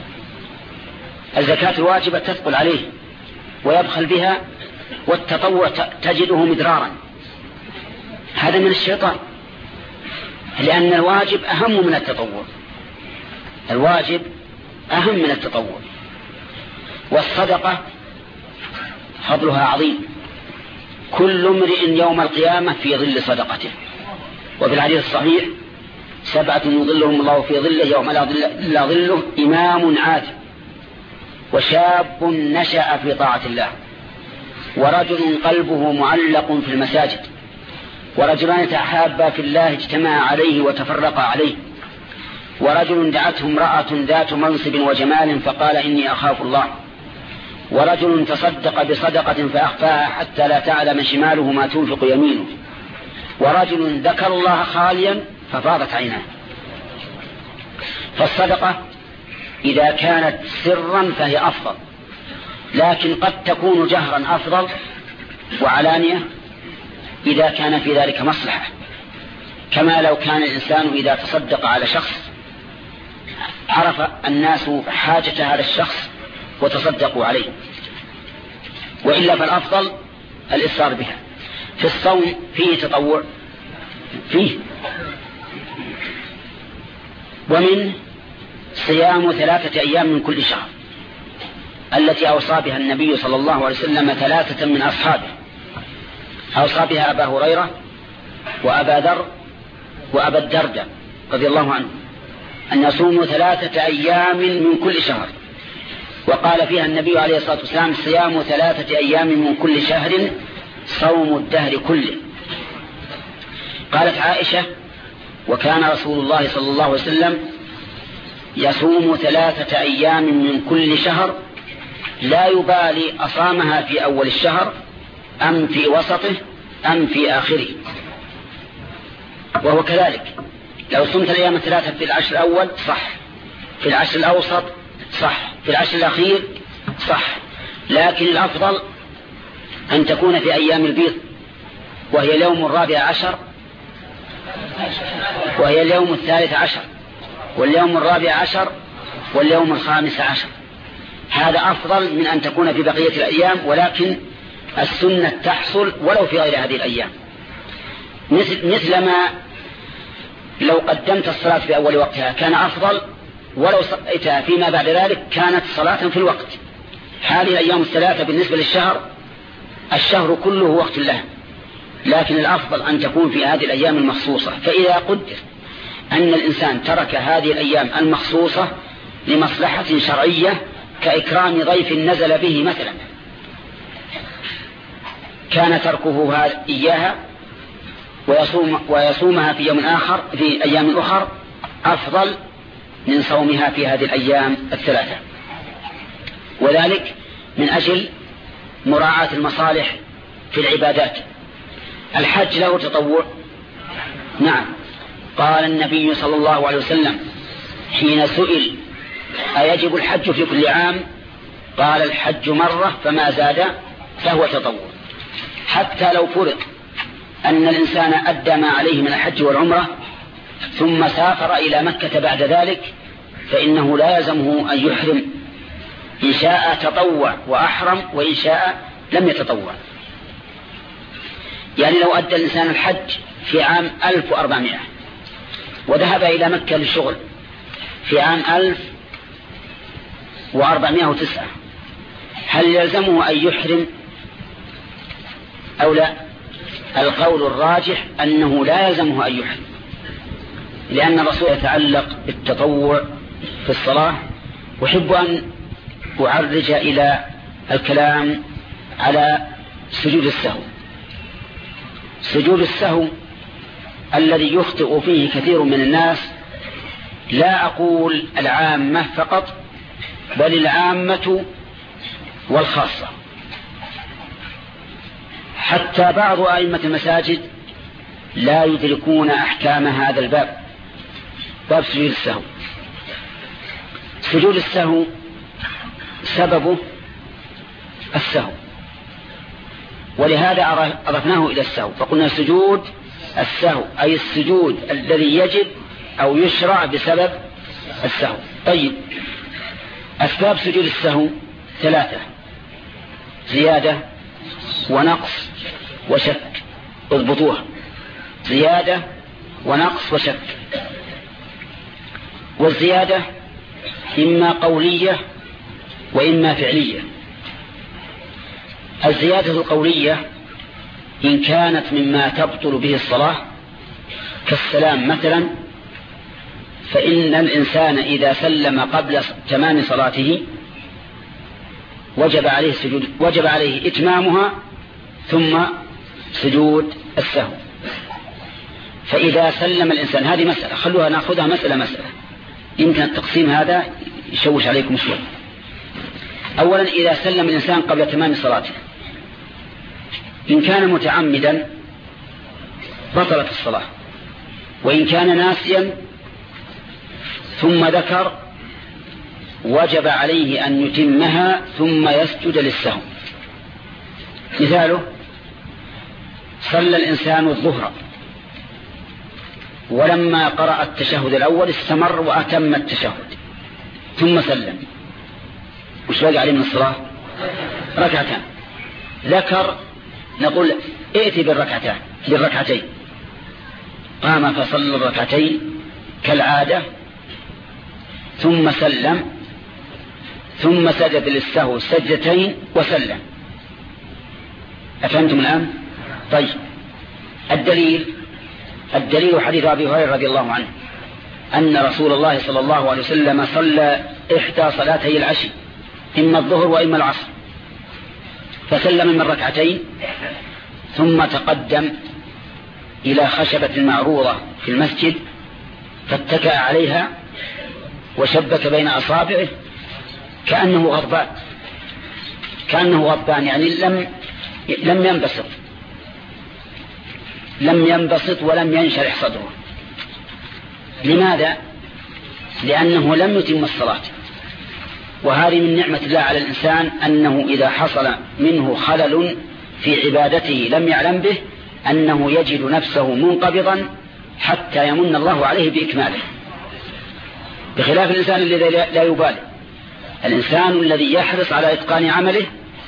الزكاة الواجبة تثقل عليه ويبخل بها، والتطوع تجده مدرارا. هذا من الشيطان، لأن الواجب أهم من التطوع، الواجب أهم من التطوع. والصدقة فضلها عظيم، كل امرئ يوم القيامة في ظل صدقته. وفي الحديث الصحيح سبعة يظلهم الله في ظله يوم لا ظل إلا ظله، إمام عادل، وشاب نشأ في طاعة الله، ورجل قلبه معلق في المساجد، ورجلان تحابا في الله اجتمعا عليه وتفرقا عليه، ورجل دعته امرأة ذات منصب وجمال فقال إني أخاف الله، ورجل تصدق بصدقة فأخفاها حتى لا تعلم شماله ما تنفق يمينه، ورجل ذكر الله خاليا ففاضت عيناه. فالصدقة إذا كانت سرا فهي أفضل، لكن قد تكون جهرا أفضل وعلانية إذا كان في ذلك مصلحة، كما لو كان الإنسان إذا تصدق على شخص عرف الناس حاجة هذا الشخص وتصدقوا عليه، وإلا فالأفضل الإصرار بها. في الصوم فيه تطوع فيه، ومن صيام ثلاثة أيام من كل شهر التي أوصى بها النبي صلى الله عليه وسلم ثلاثة من أصحابه، أوصى بها أبا هريرة وأبا ذر وأبا الدرداء رضي الله عنه، أن يصوموا ثلاثة أيام من كل شهر. وقال فيها النبي عليه الصلاة والسلام صيام ثلاثة أيام من كل شهر صوم الدهر كله. قالت عائشة وكان رسول الله صلى الله عليه وسلم يصوم ثلاثة أيام من كل شهر لا يبالي أصامها في أول الشهر أم في وسطه أم في آخره. وهو كذلك، لو صمت الأيام الثلاثة في العشر الأول صح، في العشر الأوسط صح، في العشر الأخير صح، لكن الأفضل أن تكون في أيام البيض، وهي اليوم الرابع عشر، وهي اليوم الثالث عشر، واليوم الرابع عشر، واليوم الخامس عشر. هذا أفضل من أن تكون في بقية الأيام، ولكن السنة تحصل ولو في غير هذه الأيام، مثل, مثل ما لو قدمت الصلاة في أول وقتها كان أفضل، ولو صليتها فيما بعد ذلك كانت صلاة في الوقت. هذه الأيام الثلاثة بالنسبة للشهر، الشهر كله وقت له، لكن الأفضل أن تكون في هذه الأيام المخصوصة. فإذا قدر أن الإنسان ترك هذه الأيام المخصوصة لمصلحة شرعية كإكرام ضيف نزل به مثلا، كان تركه إياها ويصوم ويصومها في يوم آخر في أيام أخر أفضل من صومها في هذه الأيام الثلاثة، وذلك من أجل مراعاة المصالح في العبادات. الحج له تطوع، نعم. قال النبي صلى الله عليه وسلم حين سئل أيجب الحج في كل عام؟ قال الحج مرة فما زاد فهو تطوع. حتى لو فرض أن الإنسان أدى ما عليه من الحج والعمرة ثم سافر إلى مكة بعد ذلك فإنه لا يلزمه أن يحرم، إن شاء تطوع وأحرم وإن شاء لم يتطوع. يعني لو أدى الإنسان الحج في عام ألف وأربعمائة وذهب إلى مكة للشغل في عام ألف وأربعمائة وتسعة، هل يلزمه أن يحرم أو لا؟ القول الراجح أنه لا يلزمه أن يحرم، لأن الرسول يتعلق بالتطوع في الصلاة. وحب أن أعرج إلى الكلام على سجود السهو. سجود السهو الذي يخطئ فيه كثير من الناس، لا أقول العامة فقط بل العامة والخاصة، حتى بعض أئمة المساجد لا يدركون أحكام هذا الباب، باب سجود السهو. سجود السهو سببه السهو، ولهذا أضفناه إلى السهو فقلنا سجود السهو، أي السجود الذي يجب أو يشرع بسبب السهو. طيب، أسباب سجود السهو ثلاثة: زيادة ونقص وشك. اضبطوها: زيادة ونقص وشك. والزيادة إما قولية وإما فعلية. الزيادة القولية إن كانت مما تبطل به الصلاة كالسلام مثلا، فإن الإنسان إذا سلم قبل تمام صلاته وجب عليه السجود، وجب عليه إتمامها ثم سجود السهو. فإذا سلم الإنسان، هذه مسألة خلوها نأخذها مسألة مسألة، يمكن التقسيم هذا يشوش عليكم شوي. أولا، إذا سلم الإنسان قبل تمام صلاته إن كان متعمدا بطلت الصلاة، وإن كان ناسيا ثم ذكر وجب عليه أن يتمها ثم يسجد للسهو. مثاله: صلى الإنسان الظهر ولما قرأ التشهد الأول استمر وأتم التشهد ثم سلم، وش بقى عليه من الصلاة؟ ركعتان. ذكر، نقول ائتي بالركعتين بالركعتين قام فصلى الركعتين كالعادة ثم سلم ثم سجد للسهو سجدتين وسلم. أفهمتم الآن؟ طيب، الدليل الدليل حديث أبي هريرة رضي الله عنه أن رسول الله صلى الله عليه وسلم صلى إحدى صلاتي العشي، إما الظهر وإما العصر، فسلم من ركعتين ثم تقدم إلى خشبة معروضة في المسجد فاتكأ عليها وشبك بين أصابعه كأنه غضبان كأنه غضبان يعني لم لم ينبسط لم ينبسط ولم ينشرح صدره. لماذا؟ لأنه لم يتم الصلاة. وهذه من نعمة الله على الإنسان، أنه إذا حصل منه خلل في عبادته لم يعلم به أنه يجد نفسه منقبضا حتى يمن الله عليه بإكماله، بخلاف الإنسان الذي لا يبالي. الإنسان الذي يحرص على إتقان عمله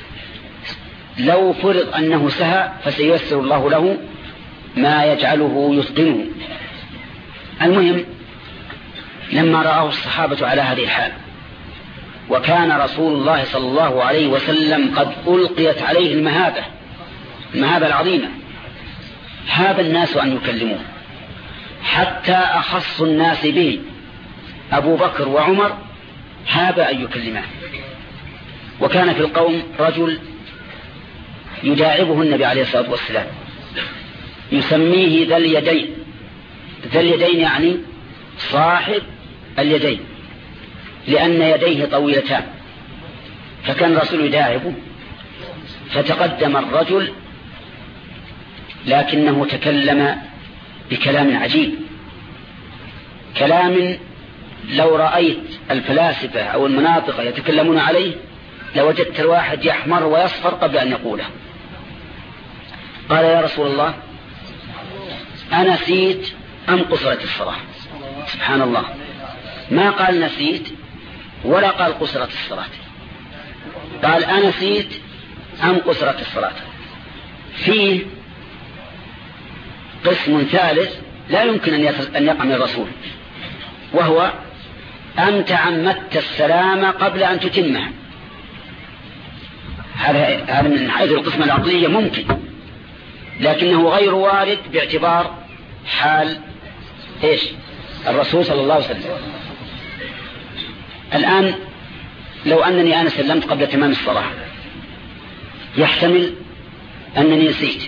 لو فرض أنه سهى فسييسر الله له ما يجعله يتقنه. المهم، لما رآه الصحابة على هذه الحال وكان رسول الله صلى الله عليه وسلم قد ألقيت عليه المهابة المهابة العظيمة، هاب الناس أن يكلموه، حتى أخص الناس به أبو بكر وعمر هاب أن يكلمه. وكان في القوم رجل يداعبه النبي عليه الصلاة والسلام يسميه ذا اليدين. ذا اليدين يعني صاحب اليدين، لأن يديه طويلتان، فكان الرسول يداعبه. فتقدم الرجل لكنه تكلم بكلام عجيب، كلام لو رأيت الفلاسفة أو المناطق يتكلمون عليه لوجدت الواحد يحمر ويصفر قبل أن يقوله. قال يا رسول الله أنسيت أم قصرت الصلاة؟ سبحان الله، ما قال نسيت ولا قال قصرت الصلاة، قال أنسيت أم قصرت الصلاة. فيه قسم ثالث لا يمكن أن يقع من الرسول، وهو أن تعمدت السلام قبل أن تتمها. هذا هذا من حيث القسمة العقلية ممكن، لكنه غير وارد باعتبار حال إيش الرسول صلى الله عليه وسلم. الآن لو أنني أنا سلمت قبل تمام الصلاة، يحتمل أنني نسيت،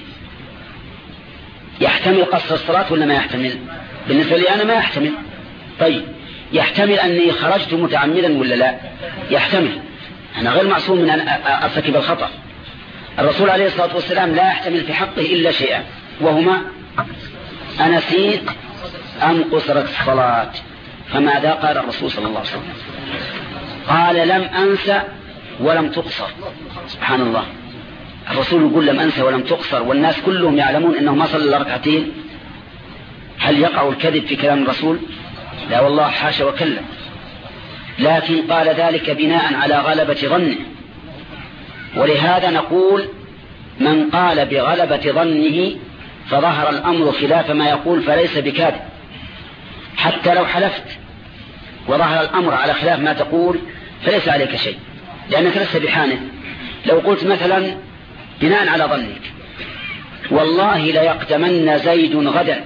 يحتمل قصر الصلاة ولا ما يحتمل؟ بالنسبة لي أنا ما يحتمل. طيب يحتمل أني خرجت متعمدا ولا لا؟ يحتمل، أنا غير معصوم من أن أرتكب الخطأ. الرسول عليه الصلاة والسلام لا يحتمل في حقه إلا شيئا، وهما أنسيت أم قصرت الصلاة. فماذا قال الرسول صلى الله عليه وسلم؟ قال لم أنسى ولم تقصر. سبحان الله، الرسول يقول لم أنسى ولم تقصر، والناس كلهم يعلمون أنه ما صلى ركعتين. هل يقع الكذب في كلام الرسول؟ لا والله، حاشا وكلا، لكن قال ذلك بناء على غلبة ظنه. ولهذا نقول من قال بغلبة ظنه فظهر الأمر خلاف ما يقول فليس بكاذب. حتى لو حلفت وظهر الأمر على خلاف ما تقول فليس عليك شيء، لأنك لست بحانث. لو قلت مثلا بناء على ظنك والله ليقدمن زيد غدا،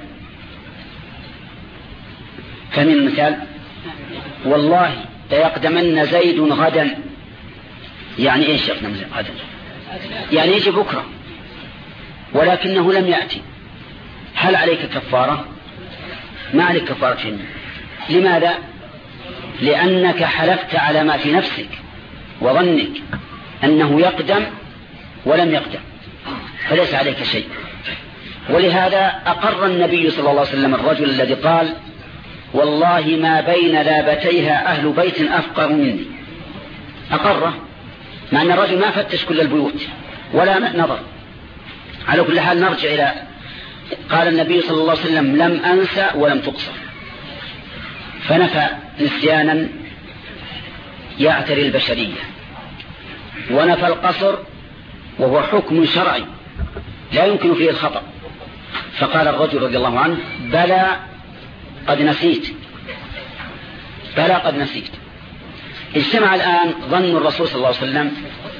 فمن المثال والله ليقدمن زيد غدا، يعني ايش يقدم غدا؟ يعني يجي بكرة، ولكنه لم يأتي. هل عليك كفارة؟ ما عليك كفارة شيء. لماذا؟ لأنك حلفت على ما في نفسك وظنك أنه يقدم ولم يقدم، فليس عليك شيء. ولهذا أقر النبي صلى الله عليه وسلم الرجل الذي قال والله ما بين لابتيها أهل بيت أفقر مني، أقره، مع أن الرجل ما فتش كل البيوت ولا نظر. على كل حال نرجع إلى قال النبي صلى الله عليه وسلم لم أنسى ولم تقصر، فنفى نسيانا يعتري البشرية، ونفى القصر وهو حكم شرعي لا يمكن فيه الخطأ. فقال الرجل رضي الله عنه بلى قد نسيت، بلى قد نسيت. اجتمع الآن ظن الرسول صلى الله عليه وسلم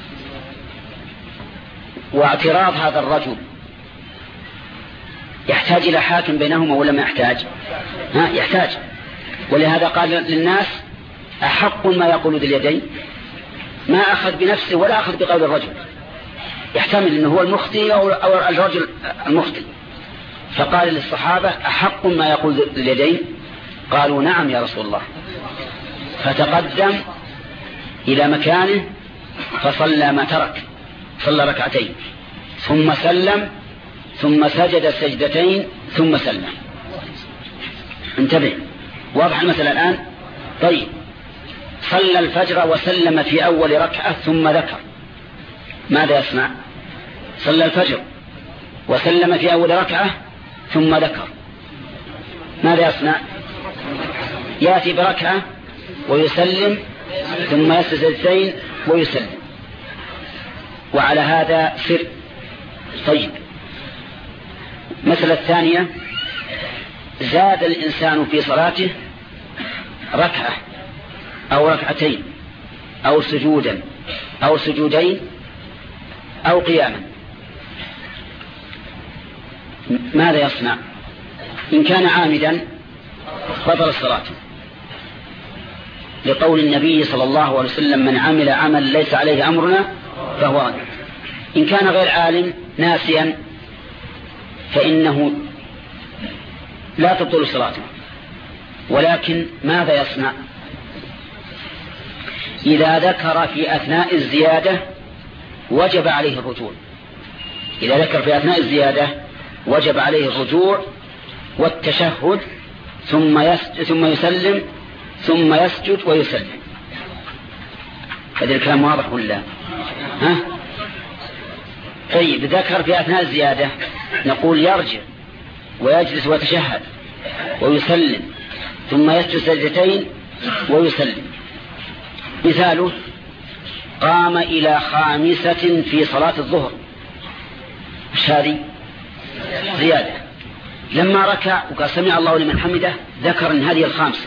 واعتراض هذا الرجل، يحتاج إلى حاكم بينهما ولا ما يحتاج؟ ها يحتاج. ولهذا قال للناس أحق ما يقول ذي اليدين، ما أخذ بنفسه ولا أخذ بقول الرجل، يحتمل أنه هو المخطئ أو الرجل المخطئ. فقال للصحابة أحق ما يقول ذي اليدين؟ قالوا نعم يا رسول الله. فتقدم إلى مكانه فصلى ما ترك، صلى ركعتين ثم سلم ثم سجد سجدتين ثم سلم. انتبه، واضح المسألة الآن؟ طيب، صلى الفجر وسلم في أول ركعة ثم ذكر، ماذا يصنع؟ صلى الفجر وسلم في أول ركعة ثم ذكر، ماذا يصنع؟ يأتي بركعة ويسلم ثم يسجد سجدتين ويسلم، وعلى هذا سر. طيب، المسألة الثانية، زاد الإنسان في صلاته ركعة أو ركعتين أو سجودا أو سجودين أو قياما، ماذا يصنع؟ إن كان عامدا بطل الصلاة، لقول النبي صلى الله عليه وسلم من عمل عمل ليس عليه أمرنا فهو رد. إن كان غير عالم ناسيا فإنه لا تبطل صلاته، ولكن ماذا يصنع؟ إذا ذكر في أثناء الزيادة وجب عليه الرجوع، إذا ذكر في أثناء الزيادة وجب عليه الرجوع والتشهد ثم ثم يسلم ثم يسجد ويسلم. هذا الكلام واضح ولا ها؟ طيب ذكر في أثناء الزيادة نقول يرجع ويجلس ويتشهد ويسلم ثم يسجد سجدتين ويسلم. مثاله قام إلى خامسة في صلاة الظهر، مش هذه زيادة؟ لما ركع وقال سمع الله لمن حمده ذكر ان هذه الخامسة.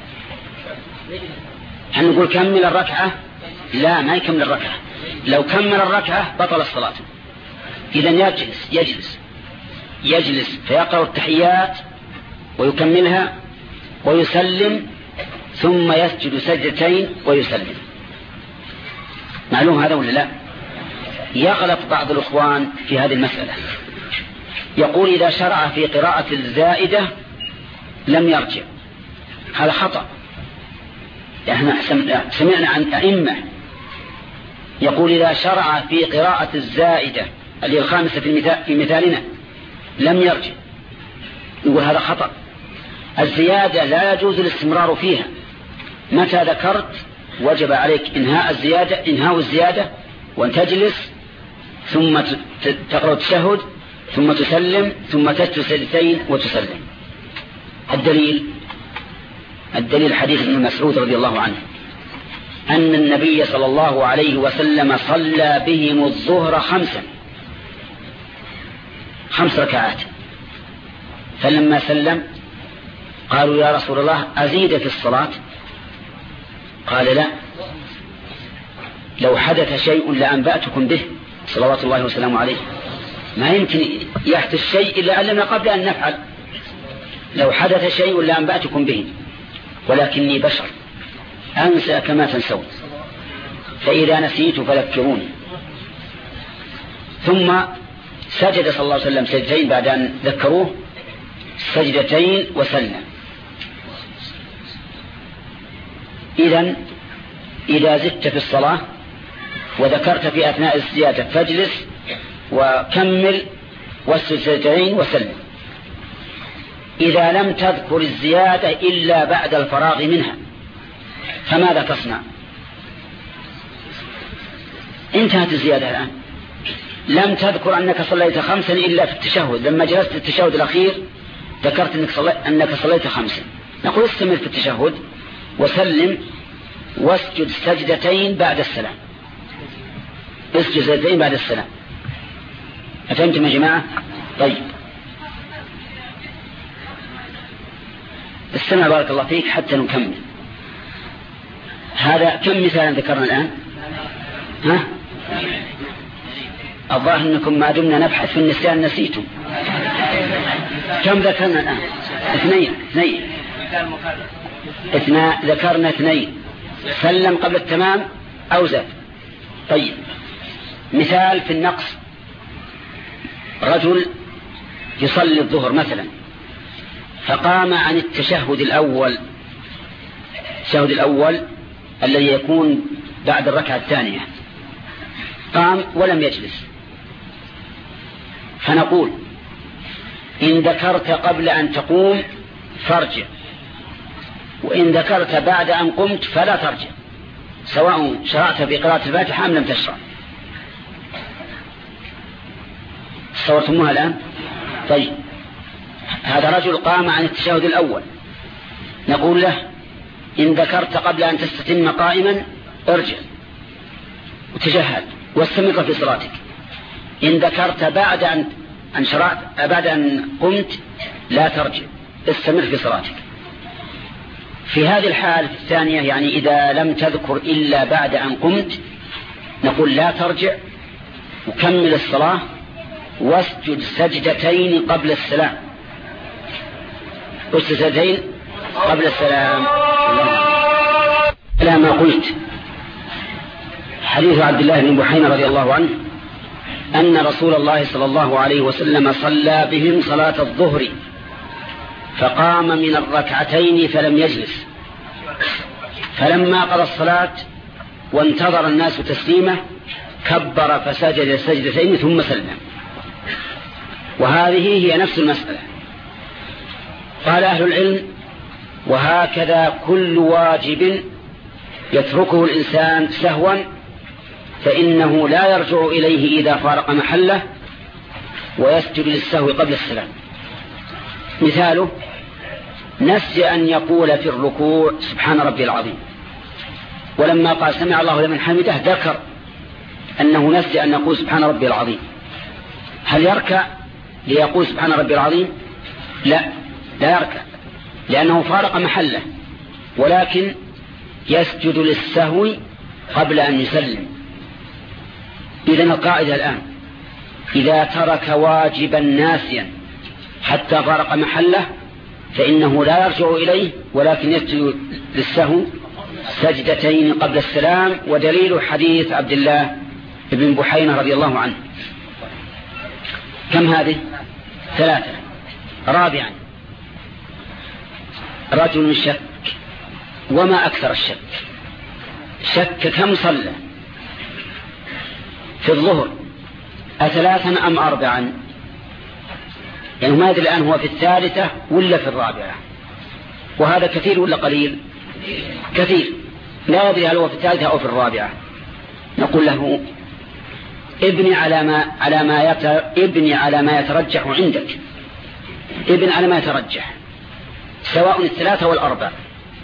هل نقول كمل الركعة؟ لا، ما يكمل الركعة. لو كمل الركعة بطل الصلاة. إذن يجلس يجلس يجلس فيقرأ التحيات ويكملها ويسلم ثم يسجد سجدتين ويسلم. معلوم هذا ولا لا؟ يغلط بعض الإخوان في هذه المسألة، يقول إذا شرع في قراءة الزائدة لم يرجع. هذا خطأ. احنا سمعنا عن أئمة يقول إذا شرع في قراءة الزائدة اللي الخامسة في, المثال في مثالنا لم يرجع. يقول هذا خطأ. الزيادة لا يجوز الاستمرار فيها. متى ذكرت وجب عليك إنهاء الزيادة إنهاء الزيادة وأن تجلس ثم تقرأ التشهد ثم تسلم ثم تسجد سجدتين وتسلم. الدليل الدليل حديث ابن مسعود رضي الله عنه أن النبي صلى الله عليه وسلم صلى بهم الظهر خمسا خمس ركعات، فلما سلم قالوا يا رسول الله أزيد في الصلاة؟ قال لا، لو حدث شيء لأنبأتكم به صلوات الله وسلامه عليه. ما يمكن يحدث شيء إلا علمنا قبل أن نفعل. لو حدث شيء لأنبأتكم به ولكني بشر أنسى كما تنسون، فإذا نسيت فذكروني. ثم سجد صلى الله عليه وسلم سجدتين بعد أن ذكروه سجدتين وسلم. إذن إذا زدت في الصلاة وذكرت في أثناء الزيادة فاجلس وكمل والسجدتين وسلم. إذا لم تذكر الزيادة إلا بعد الفراغ منها فماذا تصنع؟ انتهت الزيادة الآن. لم تذكر أنك صليت خمسا إلا في التشهد، لما جلست التشهد الأخير ذكرت أنك صليت, أنك صليت خمسا. نقول استمر في التشهد وسلم واسجد سجدتين بعد السلام. اسجد سجدتين بعد السلام. أفهمتم يا جماعة؟ طيب استمع بارك الله فيك حتى نكمل. هذا كم مثالا ذكرنا الآن؟ ها؟ الظاهر أنكم ما دمنا نبحث في النسيان نسيتم. كم ذكرنا الآن؟ اثنين اثنين اثنين ذكرنا اثنين. سلم قبل التمام أو زاد. طيب مثال في النقص، رجل يصلي الظهر مثلا فقام عن التشهد الأول التشهد الأول الذي يكون بعد الركعة الثانية، قام ولم يجلس، فنقول إن ذكرت قبل أن تقوم فارجع، وإن ذكرت بعد أن قمت فلا ترجع، سواء شرعت في قراءة الفاتحة أم لم تشرع. صورتموها الآن؟ طيب هذا رجل قام عن التشهد الأول، نقول له إن ذكرت قبل أن تستتم قائما ارجع وتشهد واستمر في صلاتك. إن ذكرت بعد أن أن شرعت بعد أن قمت لا ترجع، استمر في صلاتك. في هذه الحالة الثانية يعني إذا لم تذكر إلا بعد أن قمت نقول لا ترجع وكمل الصلاة واسجد سجدتين قبل السلام. اسجد سجدتين قبل السلام. لا ما قلت حديث عبد الله بن بحينة رضي الله عنه أن رسول الله صلى الله عليه وسلم صلى بهم صلاة الظهر فقام من الركعتين فلم يجلس، فلما قضى الصلاة وانتظر الناس تسليمه كبر فسجد سجدتين ثم سلم. وهذه هي نفس المسألة. قال أهل العلم وهكذا كل واجب يتركه الإنسان سهوا فإنه لا يرجع إليه إذا فارق محله ويسجد للسهو قبل السلام. مثاله نسي أن يقول في الركوع سبحان ربي العظيم، ولما قال سمع الله لمن حمده ذكر أنه نسي أن يقول سبحان ربي العظيم، هل يركع ليقول سبحان ربي العظيم؟ لا، لا يركع لأنه فارق محله، ولكن يسجد للسهو قبل أن يسلم. إذن القاعدة الآن إذا ترك واجبا ناسيا حتى فارق محله فإنه لا يرجع إليه، ولكن يسجد للسهو سجدتين قبل السلام، ودليل حديث عبد الله بن بحينة رضي الله عنه. كم هذه؟ ثلاثة. رابعا رجل شك، وما أكثر الشك، شك كم صلى في الظهر، أثلاثا أم أربعا؟ يعني ما يدري الآن هو في الثالثة ولا في الرابعة، وهذا كثير ولا قليل؟ كثير. لا يدري هل هو في الثالثة أو في الرابعة. نقول له ابني على ما على ما يتر... ابني على ما يترجح عندك، ابن على ما يترجح سواء الثلاثة والأربعة،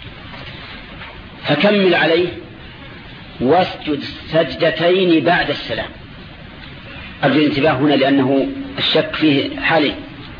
فكمل عليه واسجد سجدتين بعد السلام. أرجو الانتباه هنا لأنه الشك فيه حالي.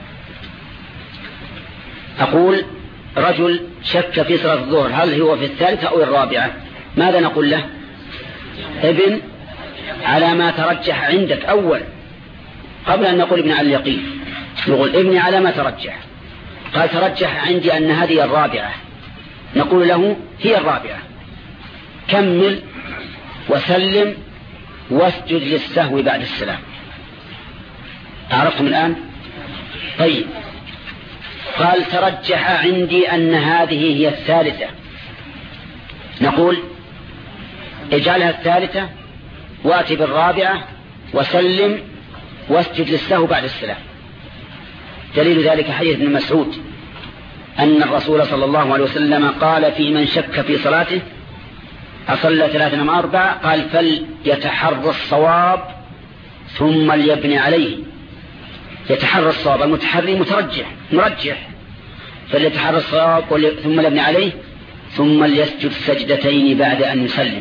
أقول رجل شك في صلاة الظهر هل هو في الثالثة أو الرابعة، ماذا نقول له؟ ابن على ما ترجح عندك أول، قبل أن نقول ابن على اليقين نقول ابن على ما ترجح. قال ترجح عندي أن هذه الرابعة، نقول له هي الرابعة، كمل وسلم واسجد للسهو بعد السلام. أعرفتم الآن؟ طيب. قال ترجح عندي أن هذه هي الثالثة، نقول اجعلها الثالثة واتي بالرابعة وسلم واسجد للسهو بعد السلام. دليل ذلك حديث ابن مسعود أن الرسول صلى الله عليه وسلم قال في من شك في صلاته أصلى ثلاثة أم أربعة، قال فليتحرى الصواب ثم ليبني عليه. يتحرى الصواب، المتحري مترجح مرجح، فليتحرى الصواب ثم ليبني عليه ثم ليسجد سجدتين بعد أن يسلم.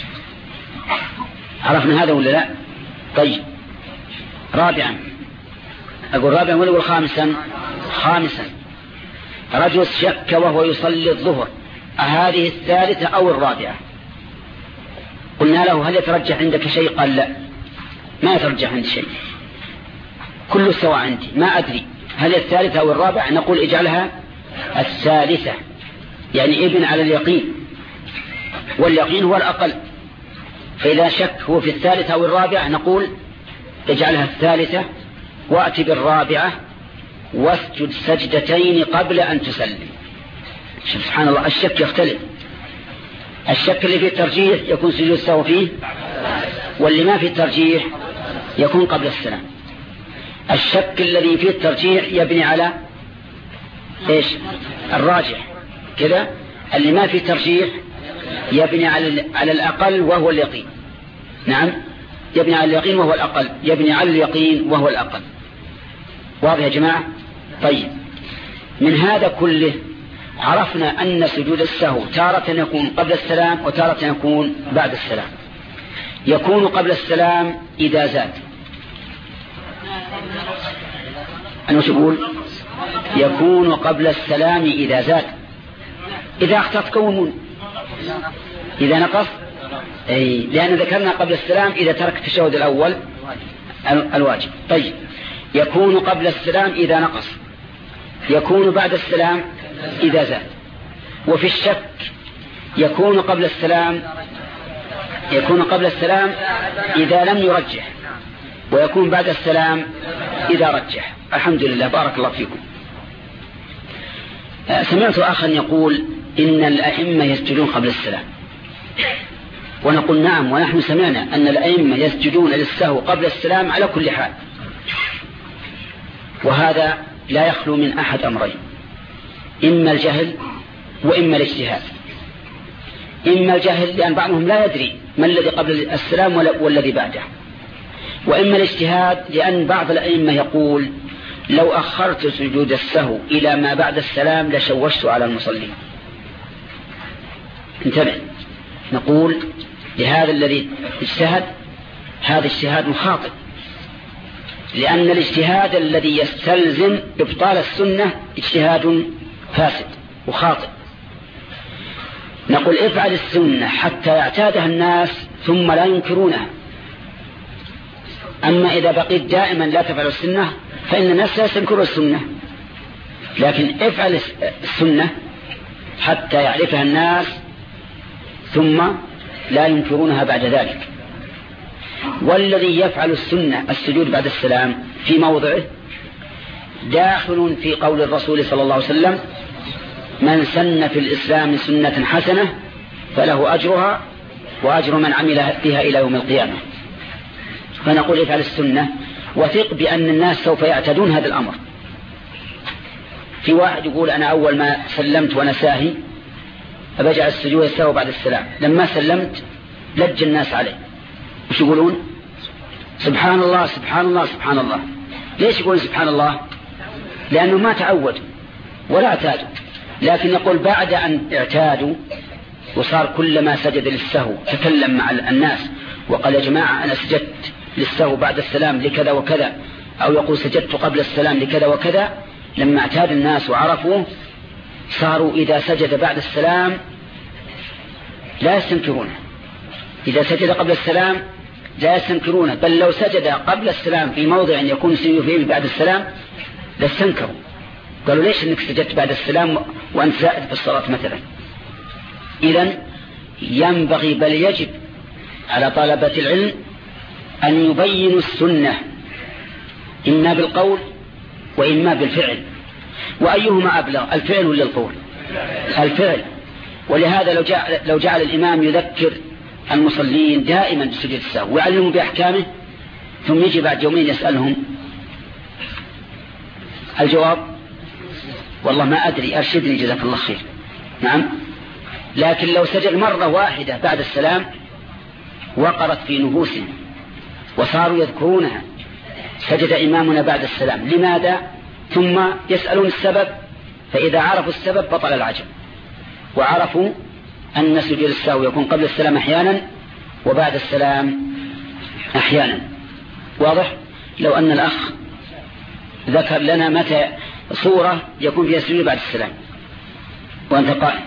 عرفنا هذا ولا لا؟ طيب. رابعا، أقول رابعا ولا أقول خامسا؟ خامسا رجل شك وهو يصلي الظهر هذه الثالثة أو الرابعة، قلنا له هل يترجح عندك شيء؟ قال لا، ما يترجح عندي شيء، كله سواء عندي، ما أدري هل الثالثة أو الرابعة. نقول اجعلها الثالثة، يعني ابن على اليقين، واليقين هو الأقل، فإذا شك هو في الثالثة أو الرابعة نقول اجعلها الثالثة وأتي بالرابعة واسجد سجدتين قبل أن تسلم. سبحان الله، الشك يختلف. الشك اللي فيه الترجيح يكون سجود السهو فيه، واللي ما فيه الترجيح يكون قبل السلام. الشك الذي فيه الترجيح يبني على ايش؟ الراجح كذا. اللي ما فيه ترجيح يبني على على الأقل وهو اليقين. نعم، يبني على اليقين وهو الأقل، يبني على اليقين وهو الأقل. واضح يا جماعة؟ طيب. من هذا كله عرفنا أن سجود السهو تارة يكون قبل السلام وتارة يكون بعد السلام. يكون قبل السلام إذا زاد. أنا وش أقول؟ يكون قبل السلام إذا زاد. إذا اختط كون، إذا نقص، أي لأن ذكرنا قبل السلام إذا ترك التشهد الأول الواجب. طيب. يكون قبل السلام إذا نقص، يكون بعد السلام إذا زاد. وفي الشك يكون قبل السلام يكون قبل السلام إذا لم يرجح، ويكون بعد السلام إذا رجح. الحمد لله، بارك الله فيكم. سمعت أخا يقول إن الأئمة يسجدون قبل السلام، ونقول نعم، ونحن سمعنا أن الأئمة يسجدون للسهو قبل السلام على كل حال، وهذا لا يخلو من أحد أمرين، إما الجهل وإما الاجتهاد. إما الجهل لأن بعضهم لا يدري ما الذي قبل السلام والذي بعده، وإما الاجتهاد لأن بعض الأئمة يقول لو أخرت سجود السهو إلى ما بعد السلام لشوشت على المصلين. انتبه، نقول لهذا الذي اجتهد هذا اجتهاد خاطئ، لأن الاجتهاد الذي يستلزم إبطال السنة اجتهاد فاسد وخاطئ. نقول افعل السنة حتى يعتادها الناس ثم لا ينكرونها، أما إذا بقيت دائما لا تفعل السنة فإن الناس لا ينكرون السنة، لكن افعل السنة حتى يعرفها الناس ثم لا ينكرونها بعد ذلك. والذي يفعل السنة السجود بعد السلام في موضعه داخل في قول الرسول صلى الله عليه وسلم من سن في الإسلام سنة حسنة فله أجرها وأجر من عمل بها إلى يوم القيامة. فنقول افعل السنة وثق بأن الناس سوف يعتدون هذا الأمر. في واحد يقول أنا أول ما سلمت وأنا ساهي أبجع السجود السهو بعد السلام، لما سلمت لج الناس عليه، وش يقولون؟ سبحان الله سبحان الله سبحان الله. ليش يقولون سبحان الله؟ لأنه ما تعود ولا اعتادوا، لكن يقول بعد أن اعتادوا وصار كلما سجد للسهو تكلم مع الناس وقال يا جماعة أنا سجدت للسهو بعد السلام لكذا وكذا، أو يقول سجدت قبل السلام لكذا وكذا. لما اعتاد الناس وعرفوا صاروا إذا سجد بعد السلام لا يستنكرونه، إذا سجد قبل السلام لا يستنكرونه، بل لو سجد قبل السلام في موضع يكون سجد فيه بعد السلام لاستنكروا، قالوا ليش انك سجدت بعد السلام وانت زائد في الصلاة مثلا. إذن ينبغي بل يجب على طلبة العلم أن يبينوا السنة إما بالقول وإما بالفعل، وأيهما أبلغ الفعل ولا القول؟ الفعل. ولهذا لو جعل, لو جعل الإمام يذكر المصلين دائما بسجود السهو ويعلمهم بأحكامه ثم يجي بعد يومين يسألهم الجواب والله ما أدري أرشدني جزاك الله خير. نعم، لكن لو سجد مرة واحدة بعد السلام وقرت في نفوسهم وصاروا يذكرونها سجد إمامنا بعد السلام لماذا، ثم يسألون السبب، فإذا عرفوا السبب بطل العجب، وعرفوا أن سجود السهو يكون قبل السلام أحيانا وبعد السلام أحيانا. واضح؟ لو أن الأخ ذكر لنا متى صورة يكون فيها سجود بعد السلام وأنت قائم.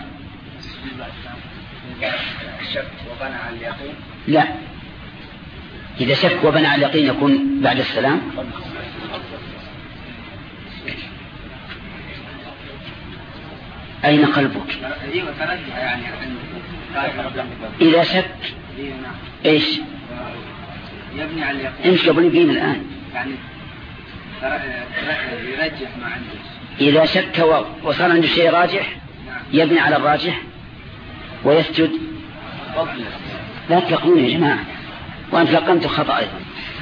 شك وبنى على اليقين؟ لا، إذا شك وبنى على اليقين يكون بعد السلام. أين قلبك؟ إذا شك إيش؟ يبني على اليقين. إيش قبل يبين الآن؟ يعني يرجح ما عنده. إذا شك وصار عنده شيء راجح يبني على الراجح ويسجد. لا تلقون يا جماعة، وأنت لقنت خطأ أيضا.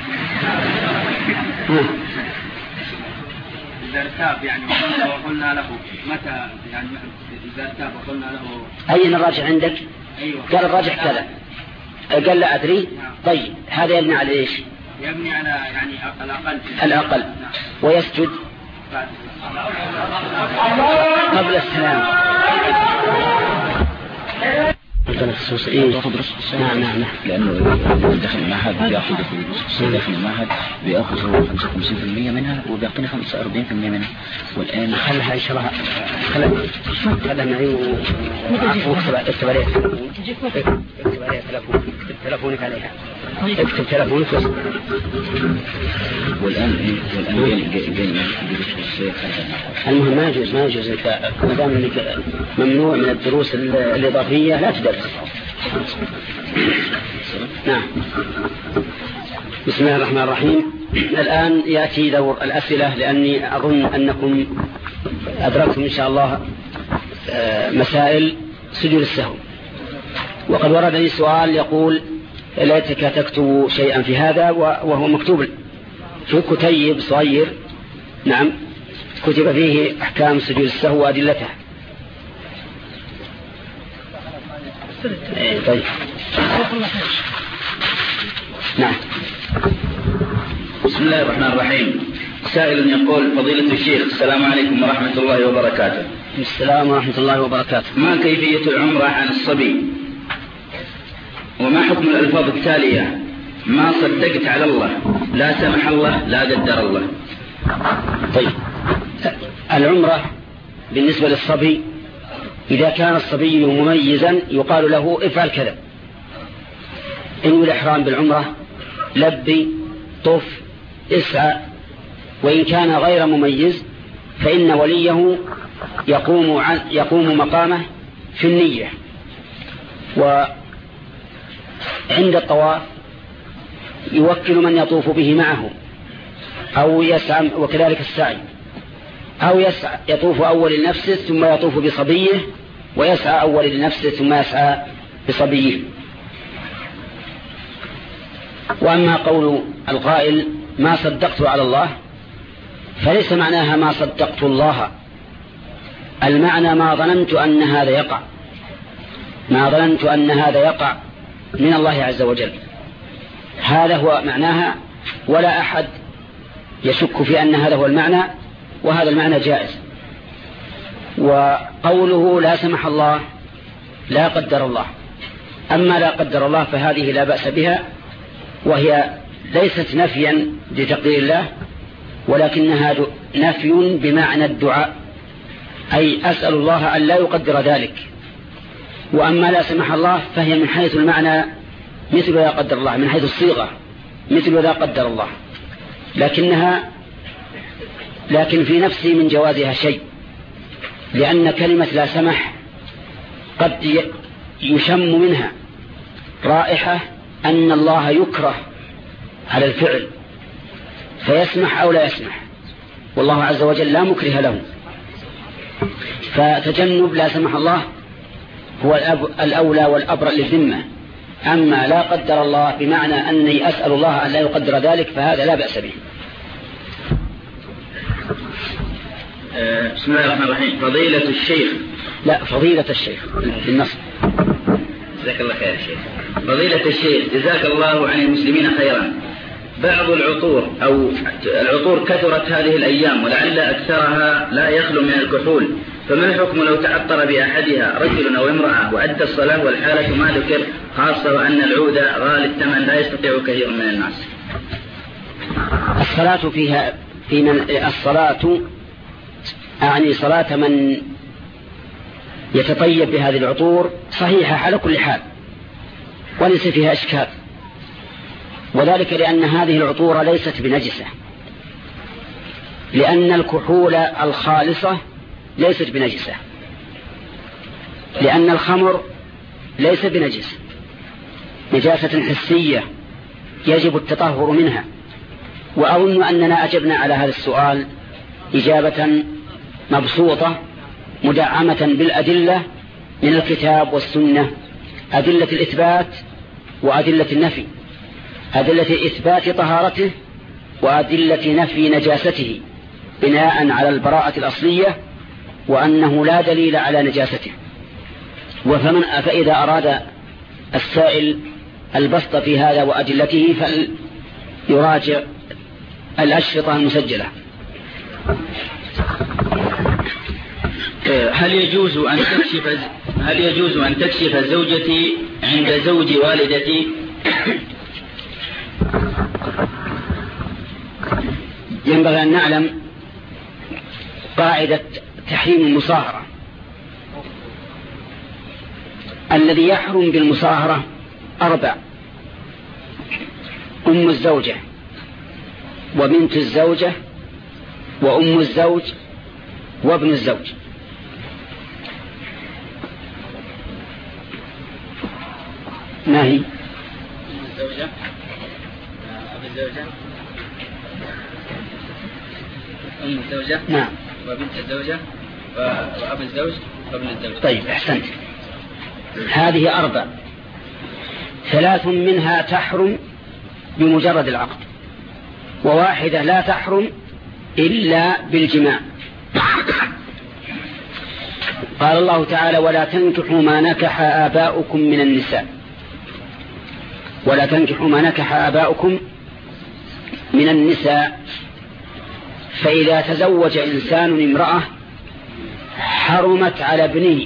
إذا ارتاب يعني وقلنا له متى يعني إذا ارتاب وقلنا له أين الراجح عندك؟ أيوة. قال الراجح كذا، قال لا أدري. طيب هذا يبني على إيش؟ يبني على يعني الأقل الأقل. ويسجد قبل السلام. نعم نعم لأنه دخل المعهد بيأخذ دخل المعهد بيأخذ خمسة وخمسين بالمئة منها وبيعطينا خمسة وأربعين بالمئة منها. والآن خلها إن شاء الله خلها خلها معي واكتب اكتب عليها اكتب عليها تلفون اكتب تلفونك عليها اكتب تلفونك. والآن إيه والآن جاي جاي جاي المهم ما يجوز ما يجوز ما دام انك ممنوع من الدروس الإضافية لا تدرس. نعم. بسم الله الرحمن الرحيم. الآن يأتي دور الأسئلة، لأني أظن أنكم أدركتم إن شاء الله مسائل سجود السهو. وقد ورد لي سؤال يقول ليتك تكتب شيئا في هذا، وهو مكتوب في كتيب صغير. نعم، كتب فيه أحكام سجود السهو وأدلتها. طيب نعم. بسم الله الرحمن الرحيم. سائل يقول: فضيلة الشيخ، السلام عليكم ورحمة الله وبركاته. السلام ورحمة الله وبركاته. ما كيفية العمرة عن الصبي؟ وما حكم الألفاظ التالية: ما صدقت على الله، لا سمح الله، لا قدر الله؟ طيب، العمرة بالنسبة للصبي إذا كان الصبي مميزا يقال له افعل كذا، انوي الإحرام بالعمرة، لبي، طف، اسعى. وإن كان غير مميز فإن وليه يقوم, عن يقوم مقامه في النية. وعند الطواف يوكل من يطوف به معه أو يسعى، وكذلك السعي، أو يسعى يطوف أول لنفسه ثم يطوف بصبيه، ويسعى أول لنفسه ثم يسعى بصبيه. وأما قول القائل ما صدقت على الله فليس معناها ما صدقت الله، المعنى ما ظننت أن هذا يقع، ما ظننت أن هذا يقع من الله عز وجل، هذا هو معناها، ولا أحد يشك في أن هذا هو المعنى، وهذا المعنى جائز. وقوله لا سمح الله، لا قدر الله. أما لا قدر الله فهذه لا بأس بها، وهي ليست نفيا لتقدير الله، ولكنها نفي بمعنى الدعاء، أي أسأل الله أن لا يقدر ذلك. وأما لا سمح الله فهي من حيث المعنى مثل لا قدر الله، من حيث الصيغة مثل لا قدر الله، لكنها لكن في نفسي من جوازها شيء، لأن كلمة لا سمح قد يشم منها رائحة أن الله يكره على الفعل فيسمح أو لا يسمح، والله عز وجل لا مكره له. فتجنب لا سمح الله هو الأولى والأبرأ للذمة. أما لا قدر الله بمعنى أني أسأل الله أن لا يقدر ذلك فهذا لا بأس به. بسم الله الرحمن الرحيم. فضيلة الشيخ، لا فضيلة الشيخ بالنص. جزاك الله خير يا شيخ. فضيلة الشيخ، جزاك الله عن المسلمين خيرا. بعض العطور أو العطور كثرت هذه الأيام، ولعل أكثرها لا يخلو من الكحول، فما الحكم لو تعطر بأحدها رجل أو امرأة وأدى الصلاة والحالة ما ذكر، خاصة وأن العود غالي الثمن لا يستطيع كثير من الناس؟ الصلاة فيها في من الصلاة أعني صلاة من يتطيب بهذه العطور صحيحة على كل حال وليس فيها إشكال، وذلك لأن هذه العطور ليست بنجسة، لأن الكحول الخالصة ليست بنجسة، لأن الخمر ليس بنجس، نجاسة حسية يجب التطهر منها. وأظن أننا أجبنا على هذا السؤال إجابة مبسوطة مدعمة بالأدلة من الكتاب والسنة، أدلة الإثبات وأدلة النفي، أدلة إثبات طهارته وأدلة نفي نجاسته بناء على البراءة الأصلية وأنه لا دليل على نجاسته. وفمن فإذا أراد السائل البسط في هذا وأدلته فليراجع الأشرطة المسجلة. هل يجوز أن تكشف هل يجوز أن تكشف زوجتي عند زوج والدتي؟ ينبغي أن نعلم قاعدة تحريم المصاهرة. الذي يحرم بالمصاهرة أربع: أم الزوجة، وبنت الزوجة، وأم الزوج، وابن الزوج. ما هي؟ الزوجة، أبو الزوجة، أم الزوجة، نعم، وبنت الزوجة، وأبو الزوج، وابن الزوج. طيب أحسنت. هذه أربع، ثلاث منها تحرم بمجرد العقد، وواحدة لا تحرم إلا بالجماع. قال الله تعالى ولا تنكحوا ما نكح آباؤكم من النساء ولا تنكحوا ما نكح آباؤكم من النساء فإذا تزوج إنسان امرأة حرمت على ابنه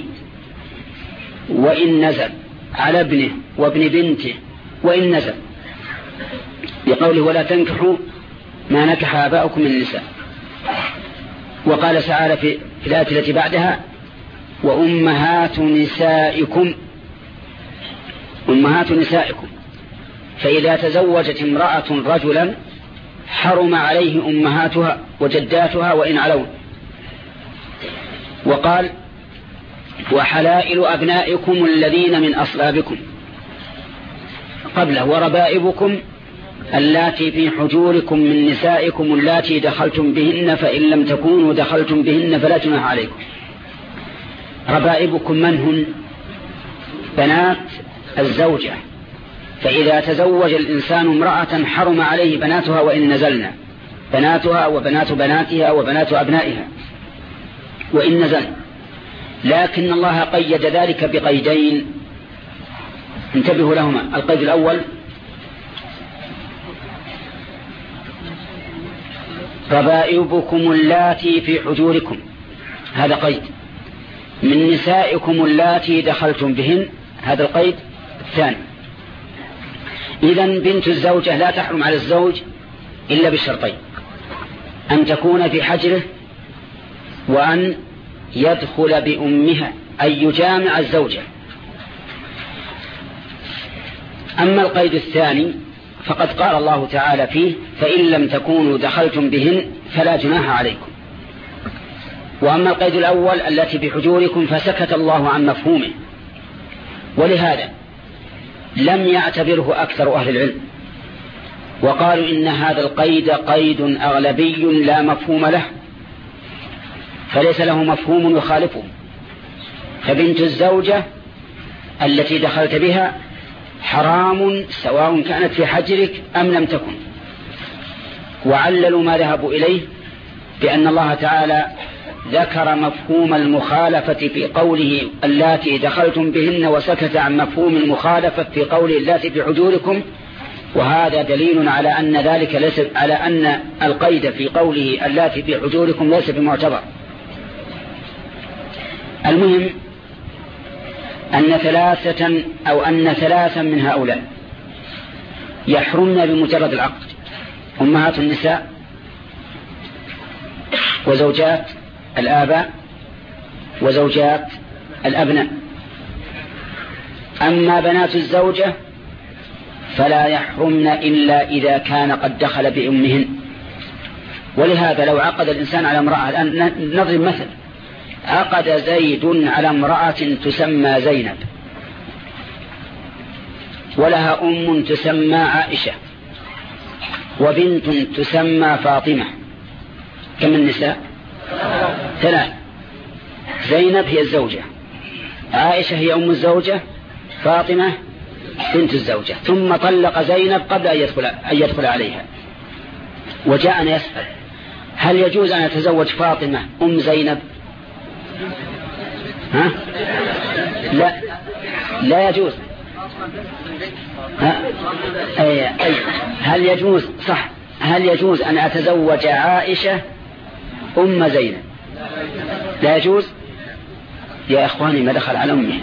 وإن نزل على ابنه وابن بنته وإن نزل بقوله ولا تنكحوا ما نكح آباؤكم من النساء. وقال تعالى في الآية التي بعدها وأمهات نسائكم أمهات نسائكم فإذا تزوجت امرأة رجلا حرم عليه أمهاتها وجداتها وإن علون. وقال وحلائل أبنائكم الذين من أصلابكم قبله وربائبكم اللاتي في حجوركم من نسائكم اللاتي دخلتم بهن فإن لم تكونوا دخلتم بهن فلا جناح عليكم. ربائبكم من هن؟ بنات الزوجة. فإذا تزوج الإنسان امرأة حرم عليه بناتها وإن نزلنا بناتها وبنات بناتها وبنات أبنائها وإن نزلنا. لكن الله قيد ذلك بقيدين انتبهوا لهما. القيد الأول ربائبكم اللاتي في حجوركم هذا قيد من نسائكم اللاتي دخلتم بهن هذا القيد الثاني. إذن بنت الزوجة لا تحرم على الزوج إلا بالشرطين أن تكون في حجره وأن يدخل بأمها أي يجامع الزوجة. أما القيد الثاني فقد قال الله تعالى فيه فإن لم تكونوا دخلتم بهن فلا جناح عليكم. وأما القيد الأول التي بحجوركم فسكت الله عن مفهومه ولهذا لم يعتبره أكثر أهل العلم وقالوا إن هذا القيد قيد أغلبي لا مفهوم له فليس له مفهوم يخالفه. فبنت الزوجة التي دخلت بها حرام سواء كانت في حجرك أم لم تكن. وعللوا ما ذهبوا إليه بأن الله تعالى ذكر مفهوم المخالفة في قوله اللاتي دخلتم بهن وسكت عن مفهوم المخالفة في قوله اللاتي في حجوركم وهذا دليل على أن ذلك ليس على أن القيد في قوله اللاتي في حجوركم ليس بمعتبر. المهم أن ثلاثة أو أن ثلاثا من هؤلاء يحرمن بمجرد العقد أمهات النساء وزوجات الآباء وزوجات الأبناء. أما بنات الزوجة فلا يحرمن إلا إذا كان قد دخل بأمهن. ولهذا لو عقد الإنسان على امرأة الآن نضرب مثل عقد زيد على امرأة تسمى زينب ولها أم تسمى عائشة وبنت تسمى فاطمة كم النساء؟ ثلاث. زينب هي الزوجة عائشة هي أم الزوجة فاطمة بنت الزوجة ثم طلق زينب قبل أن يدخل, أن يدخل عليها وجاءنا يسأل هل يجوز أن يتزوج فاطمة أم زينب؟ ها؟ لا لا يجوز. ها؟ أي أي هل يجوز صح هل يجوز أن أتزوج عائشة أم زينب؟ لا يجوز. يا إخواني ما دخل على أمه.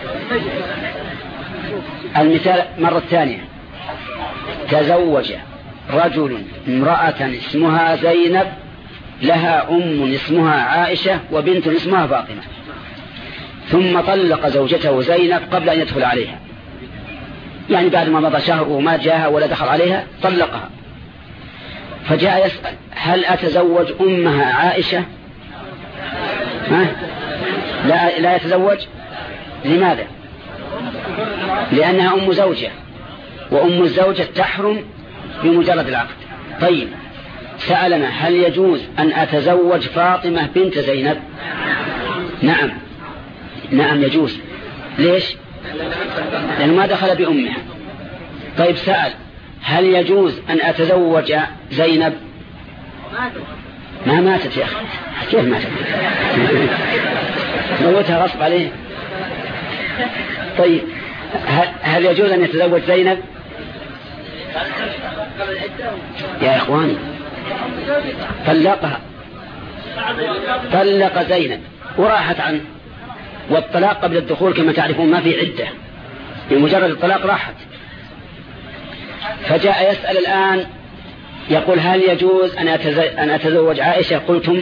المثال مرة ثانية تزوج رجل امرأة اسمها زينب لها أم اسمها عائشة وبنت اسمها فاطمة ثم طلق زوجته زينب قبل أن يدخل عليها يعني بعد ما مضى شهر وما جاءها ولا دخل عليها طلقها فجاء يسأل هل أتزوج أمها عائشة؟ ها؟ لا, لا يتزوج. لماذا؟ لأنها أم زوجة وأم الزوجة تحرم بمجرد العقد. طيب سألنا هل يجوز أن أتزوج فاطمة بنت زينب؟ نعم نعم يجوز. ليش؟ لأنه ما دخل بأمها. طيب سأل هل يجوز أن أتزوج زينب؟ ما ماتت يا أخي. كيف ماتت؟ موتها غصب عليه. طيب هل يجوز أن يتزوج زينب؟ يا إخواني طلقها، طلق زينب وراحت عنه، والطلاق قبل الدخول كما تعرفون ما في عدة، بمجرد الطلاق راحت. فجاء يسأل الآن يقول هل يجوز أن أتزوج عائشة؟ قلتم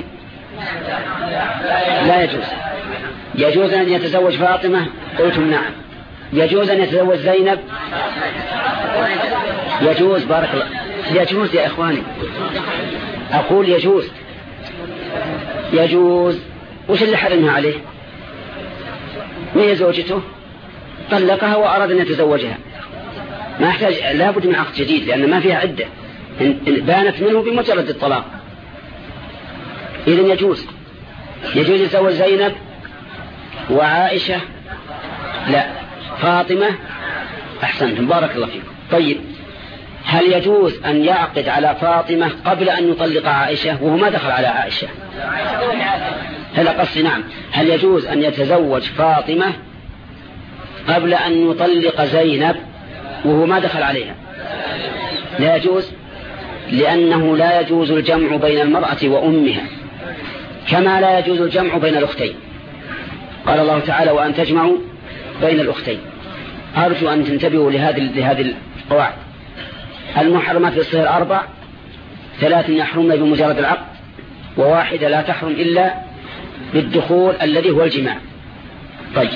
لا يجوز. يجوز أن يتزوج فاطمة؟ قلتم نعم. يجوز أن يتزوج زينب؟ يجوز. بارك الله. يجوز يا إخواني، أقول يجوز يجوز. وش اللي حرمها عليه؟ ما هي زوجته، طلقها وأراد أن يتزوجها، ما يحتاج، لا بد من عقد جديد لأن ما فيها عدة، بانت منه بمجرد الطلاق. إذن يجوز. يجوز يتزوج زينب وعائشة؟ لا. فاطمة؟ أحسنتم بارك الله فيكم. طيب هل يجوز أن يعقد على فاطمة قبل أن يطلق عائشة وهو ما دخل على عائشة؟ هل قصدي نعم. هل يجوز أن يتزوج فاطمة قبل أن يطلق زينب وهو ما دخل عليها؟ لا يجوز، لأنه لا يجوز الجمع بين المرأة وأمها، كما لا يجوز الجمع بين الأختين. قال الله تعالى وأن تجمعوا بين الأختين. أرجو أن تنتبهوا لهذه لهذه القواعد. المحرمات في الصهر أربع: ثلاث يحرمن بمجرد العقد، وواحدة لا تحرم إلا بالدخول الذي هو الجماع. طيب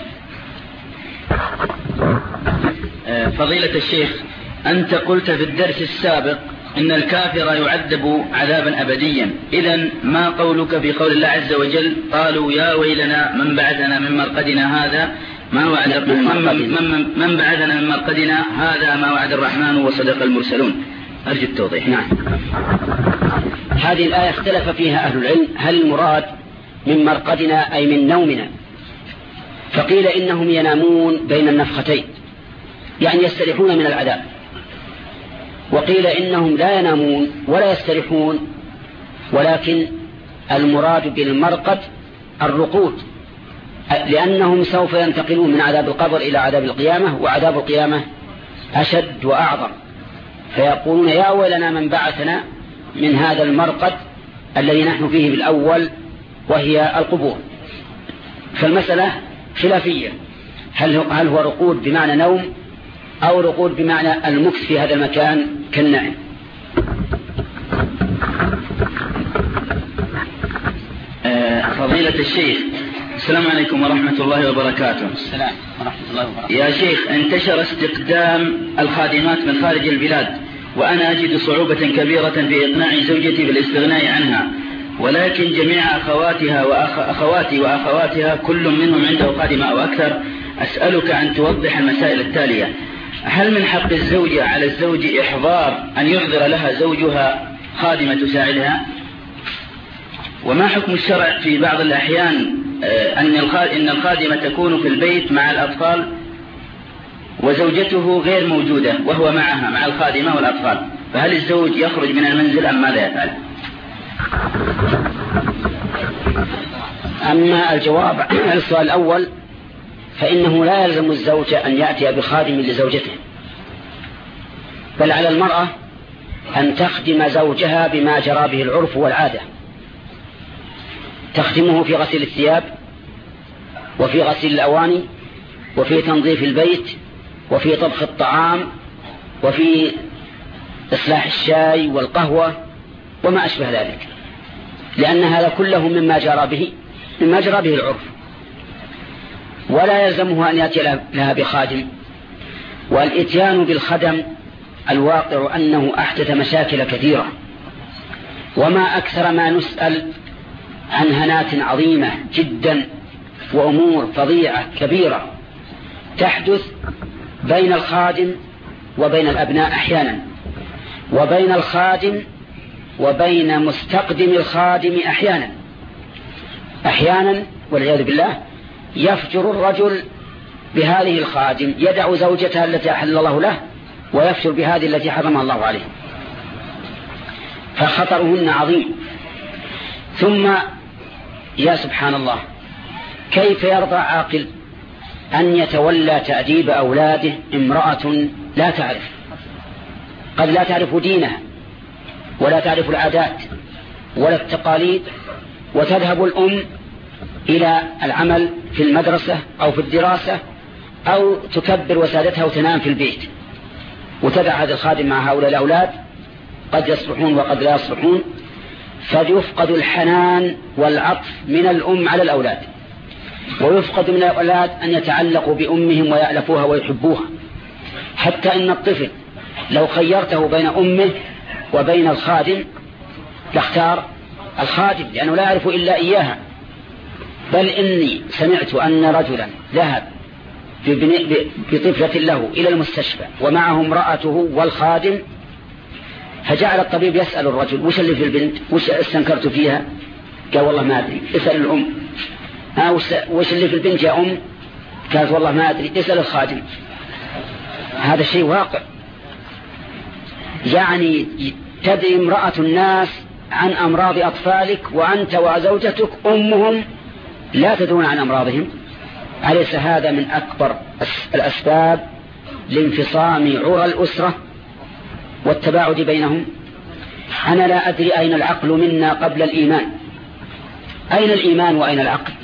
فضيلة الشيخ، أنت قلت في الدرس السابق إن الكافر يعذب عذابا أبديا، إذن ما قولك في قول الله عز وجل قالوا يا ويلنا من بعثنا من مرقدنا هذا ما وعد من, من, من بعثنا من مرقدنا هذا ما وعد الرحمن وصدق المرسلون؟ أرجو التوضيح. نعم. هذه الآية اختلف فيها أهل العلم، هل المراد من مرقدنا أي من نومنا؟ فقيل إنهم ينامون بين النفختين، يعني يستريحون من العذاب. وقيل إنهم لا ينامون ولا يستريحون، ولكن المراد بالمرقد الرقود، لأنهم سوف ينتقلون من عذاب القبر إلى عذاب القيامة، وعذاب القيامة أشد وأعظم، فيقولون يا ويلنا من بعثنا من هذا المرقد الذي نحن فيه بالأول وهي القبور. فالمسألة خلافية، هل هل هو رقود بمعنى نوم أو رقود بمعنى المكث في هذا المكان كالنعم؟ فضيلة الشيخ، السلام عليكم ورحمة الله وبركاته. السلام ورحمة الله وبركاته. يا شيخ، انتشر استقدام الخادمات من خارج البلاد، وأنا أجد صعوبة كبيرة في إقناع زوجتي بالاستغناء عنها، ولكن جميع أخواتها وأخواتي وأخواتها كل منهم عنده خادمة أو أكثر. أسألك أن توضح المسائل التالية: هل من حق الزوجة على الزوج إحضار أن يحضر لها زوجها خادمة تساعدها؟ وما حكم الشرع في بعض الأحيان أن الخادمة تكون في البيت مع الأطفال وزوجته غير موجودة وهو معها مع الخادمة والأطفال، فهل الزوج يخرج من المنزل أم ماذا يفعل؟ أما الجواب على السؤال الأول فإنه لا يلزم الزوج أن يأتي بخادم لزوجته، بل على المرأة أن تخدم زوجها بما جرى به العرف والعادة، تخدمه في غسيل الثياب وفي غسيل الأواني وفي تنظيف البيت وفي طبخ الطعام وفي إصلاح الشاي والقهوة وما أشبه ذلك، لأن هذا كله مما جرى به مما جرى به العرف، ولا يلزمه أن يأتي لها بخادم. والإتيان بالخدم الواقع أنه أحدث مشاكل كثيرة، وما أكثر ما نسأل عن هنات عظيمة جدا وأمور فظيعة كبيرة تحدث بين الخادم وبين الأبناء أحيانا، وبين الخادم وبين مستقدم الخادم أحيانا أحيانا والعياذ بالله يفجر الرجل بهذه الخادم، يدع زوجته التي أحل الله له ويفجر بهذه التي حرمها الله عليه، فخطرهن عظيم. ثم يا سبحان الله، كيف يرضى عاقل أن يتولى تأديب أولاده امرأة لا تعرف، قد لا تعرف دينها ولا تعرف العادات ولا التقاليد، وتذهب الأم إلى العمل في المدرسة أو في الدراسة، أو تكبر وسادتها وتنام في البيت، وتدع هذا الخادم مع هؤلاء الأولاد قد يصلحون وقد لا يصلحون، فيفقد الحنان والعطف من الأم على الأولاد، ويفقد من الأولاد أن يتعلقوا بأمهم ويألفوها ويحبوها. حتى إن الطفل لو خيرته بين أمه وبين الخادم لاختار الخادم، لأنه لا يعرف إلا إياها. بل إني سمعت أن رجلا ذهب بطفلة له إلى المستشفى ومعه امرأته والخادم، فجعل الطبيب يسأل الرجل: وش اللي في البنت؟ وش استنكرت فيها؟ قال: والله ما أدري، اسأل الأم. ها وش اللي في البنت يا أم؟ قالت: والله ما أدري، اسأل الخادم. هذا شيء واقع. يعني تدري امرأة الناس عن أمراض أطفالك وأنت وزوجتك أمهم لا تدرون عن أمراضهم. أليس هذا من أكبر الأسباب لانفصام عرى الأسرة والتباعد بينهم؟ أنا لا أدري أين العقل منا قبل الإيمان. أين الإيمان وأين العقل؟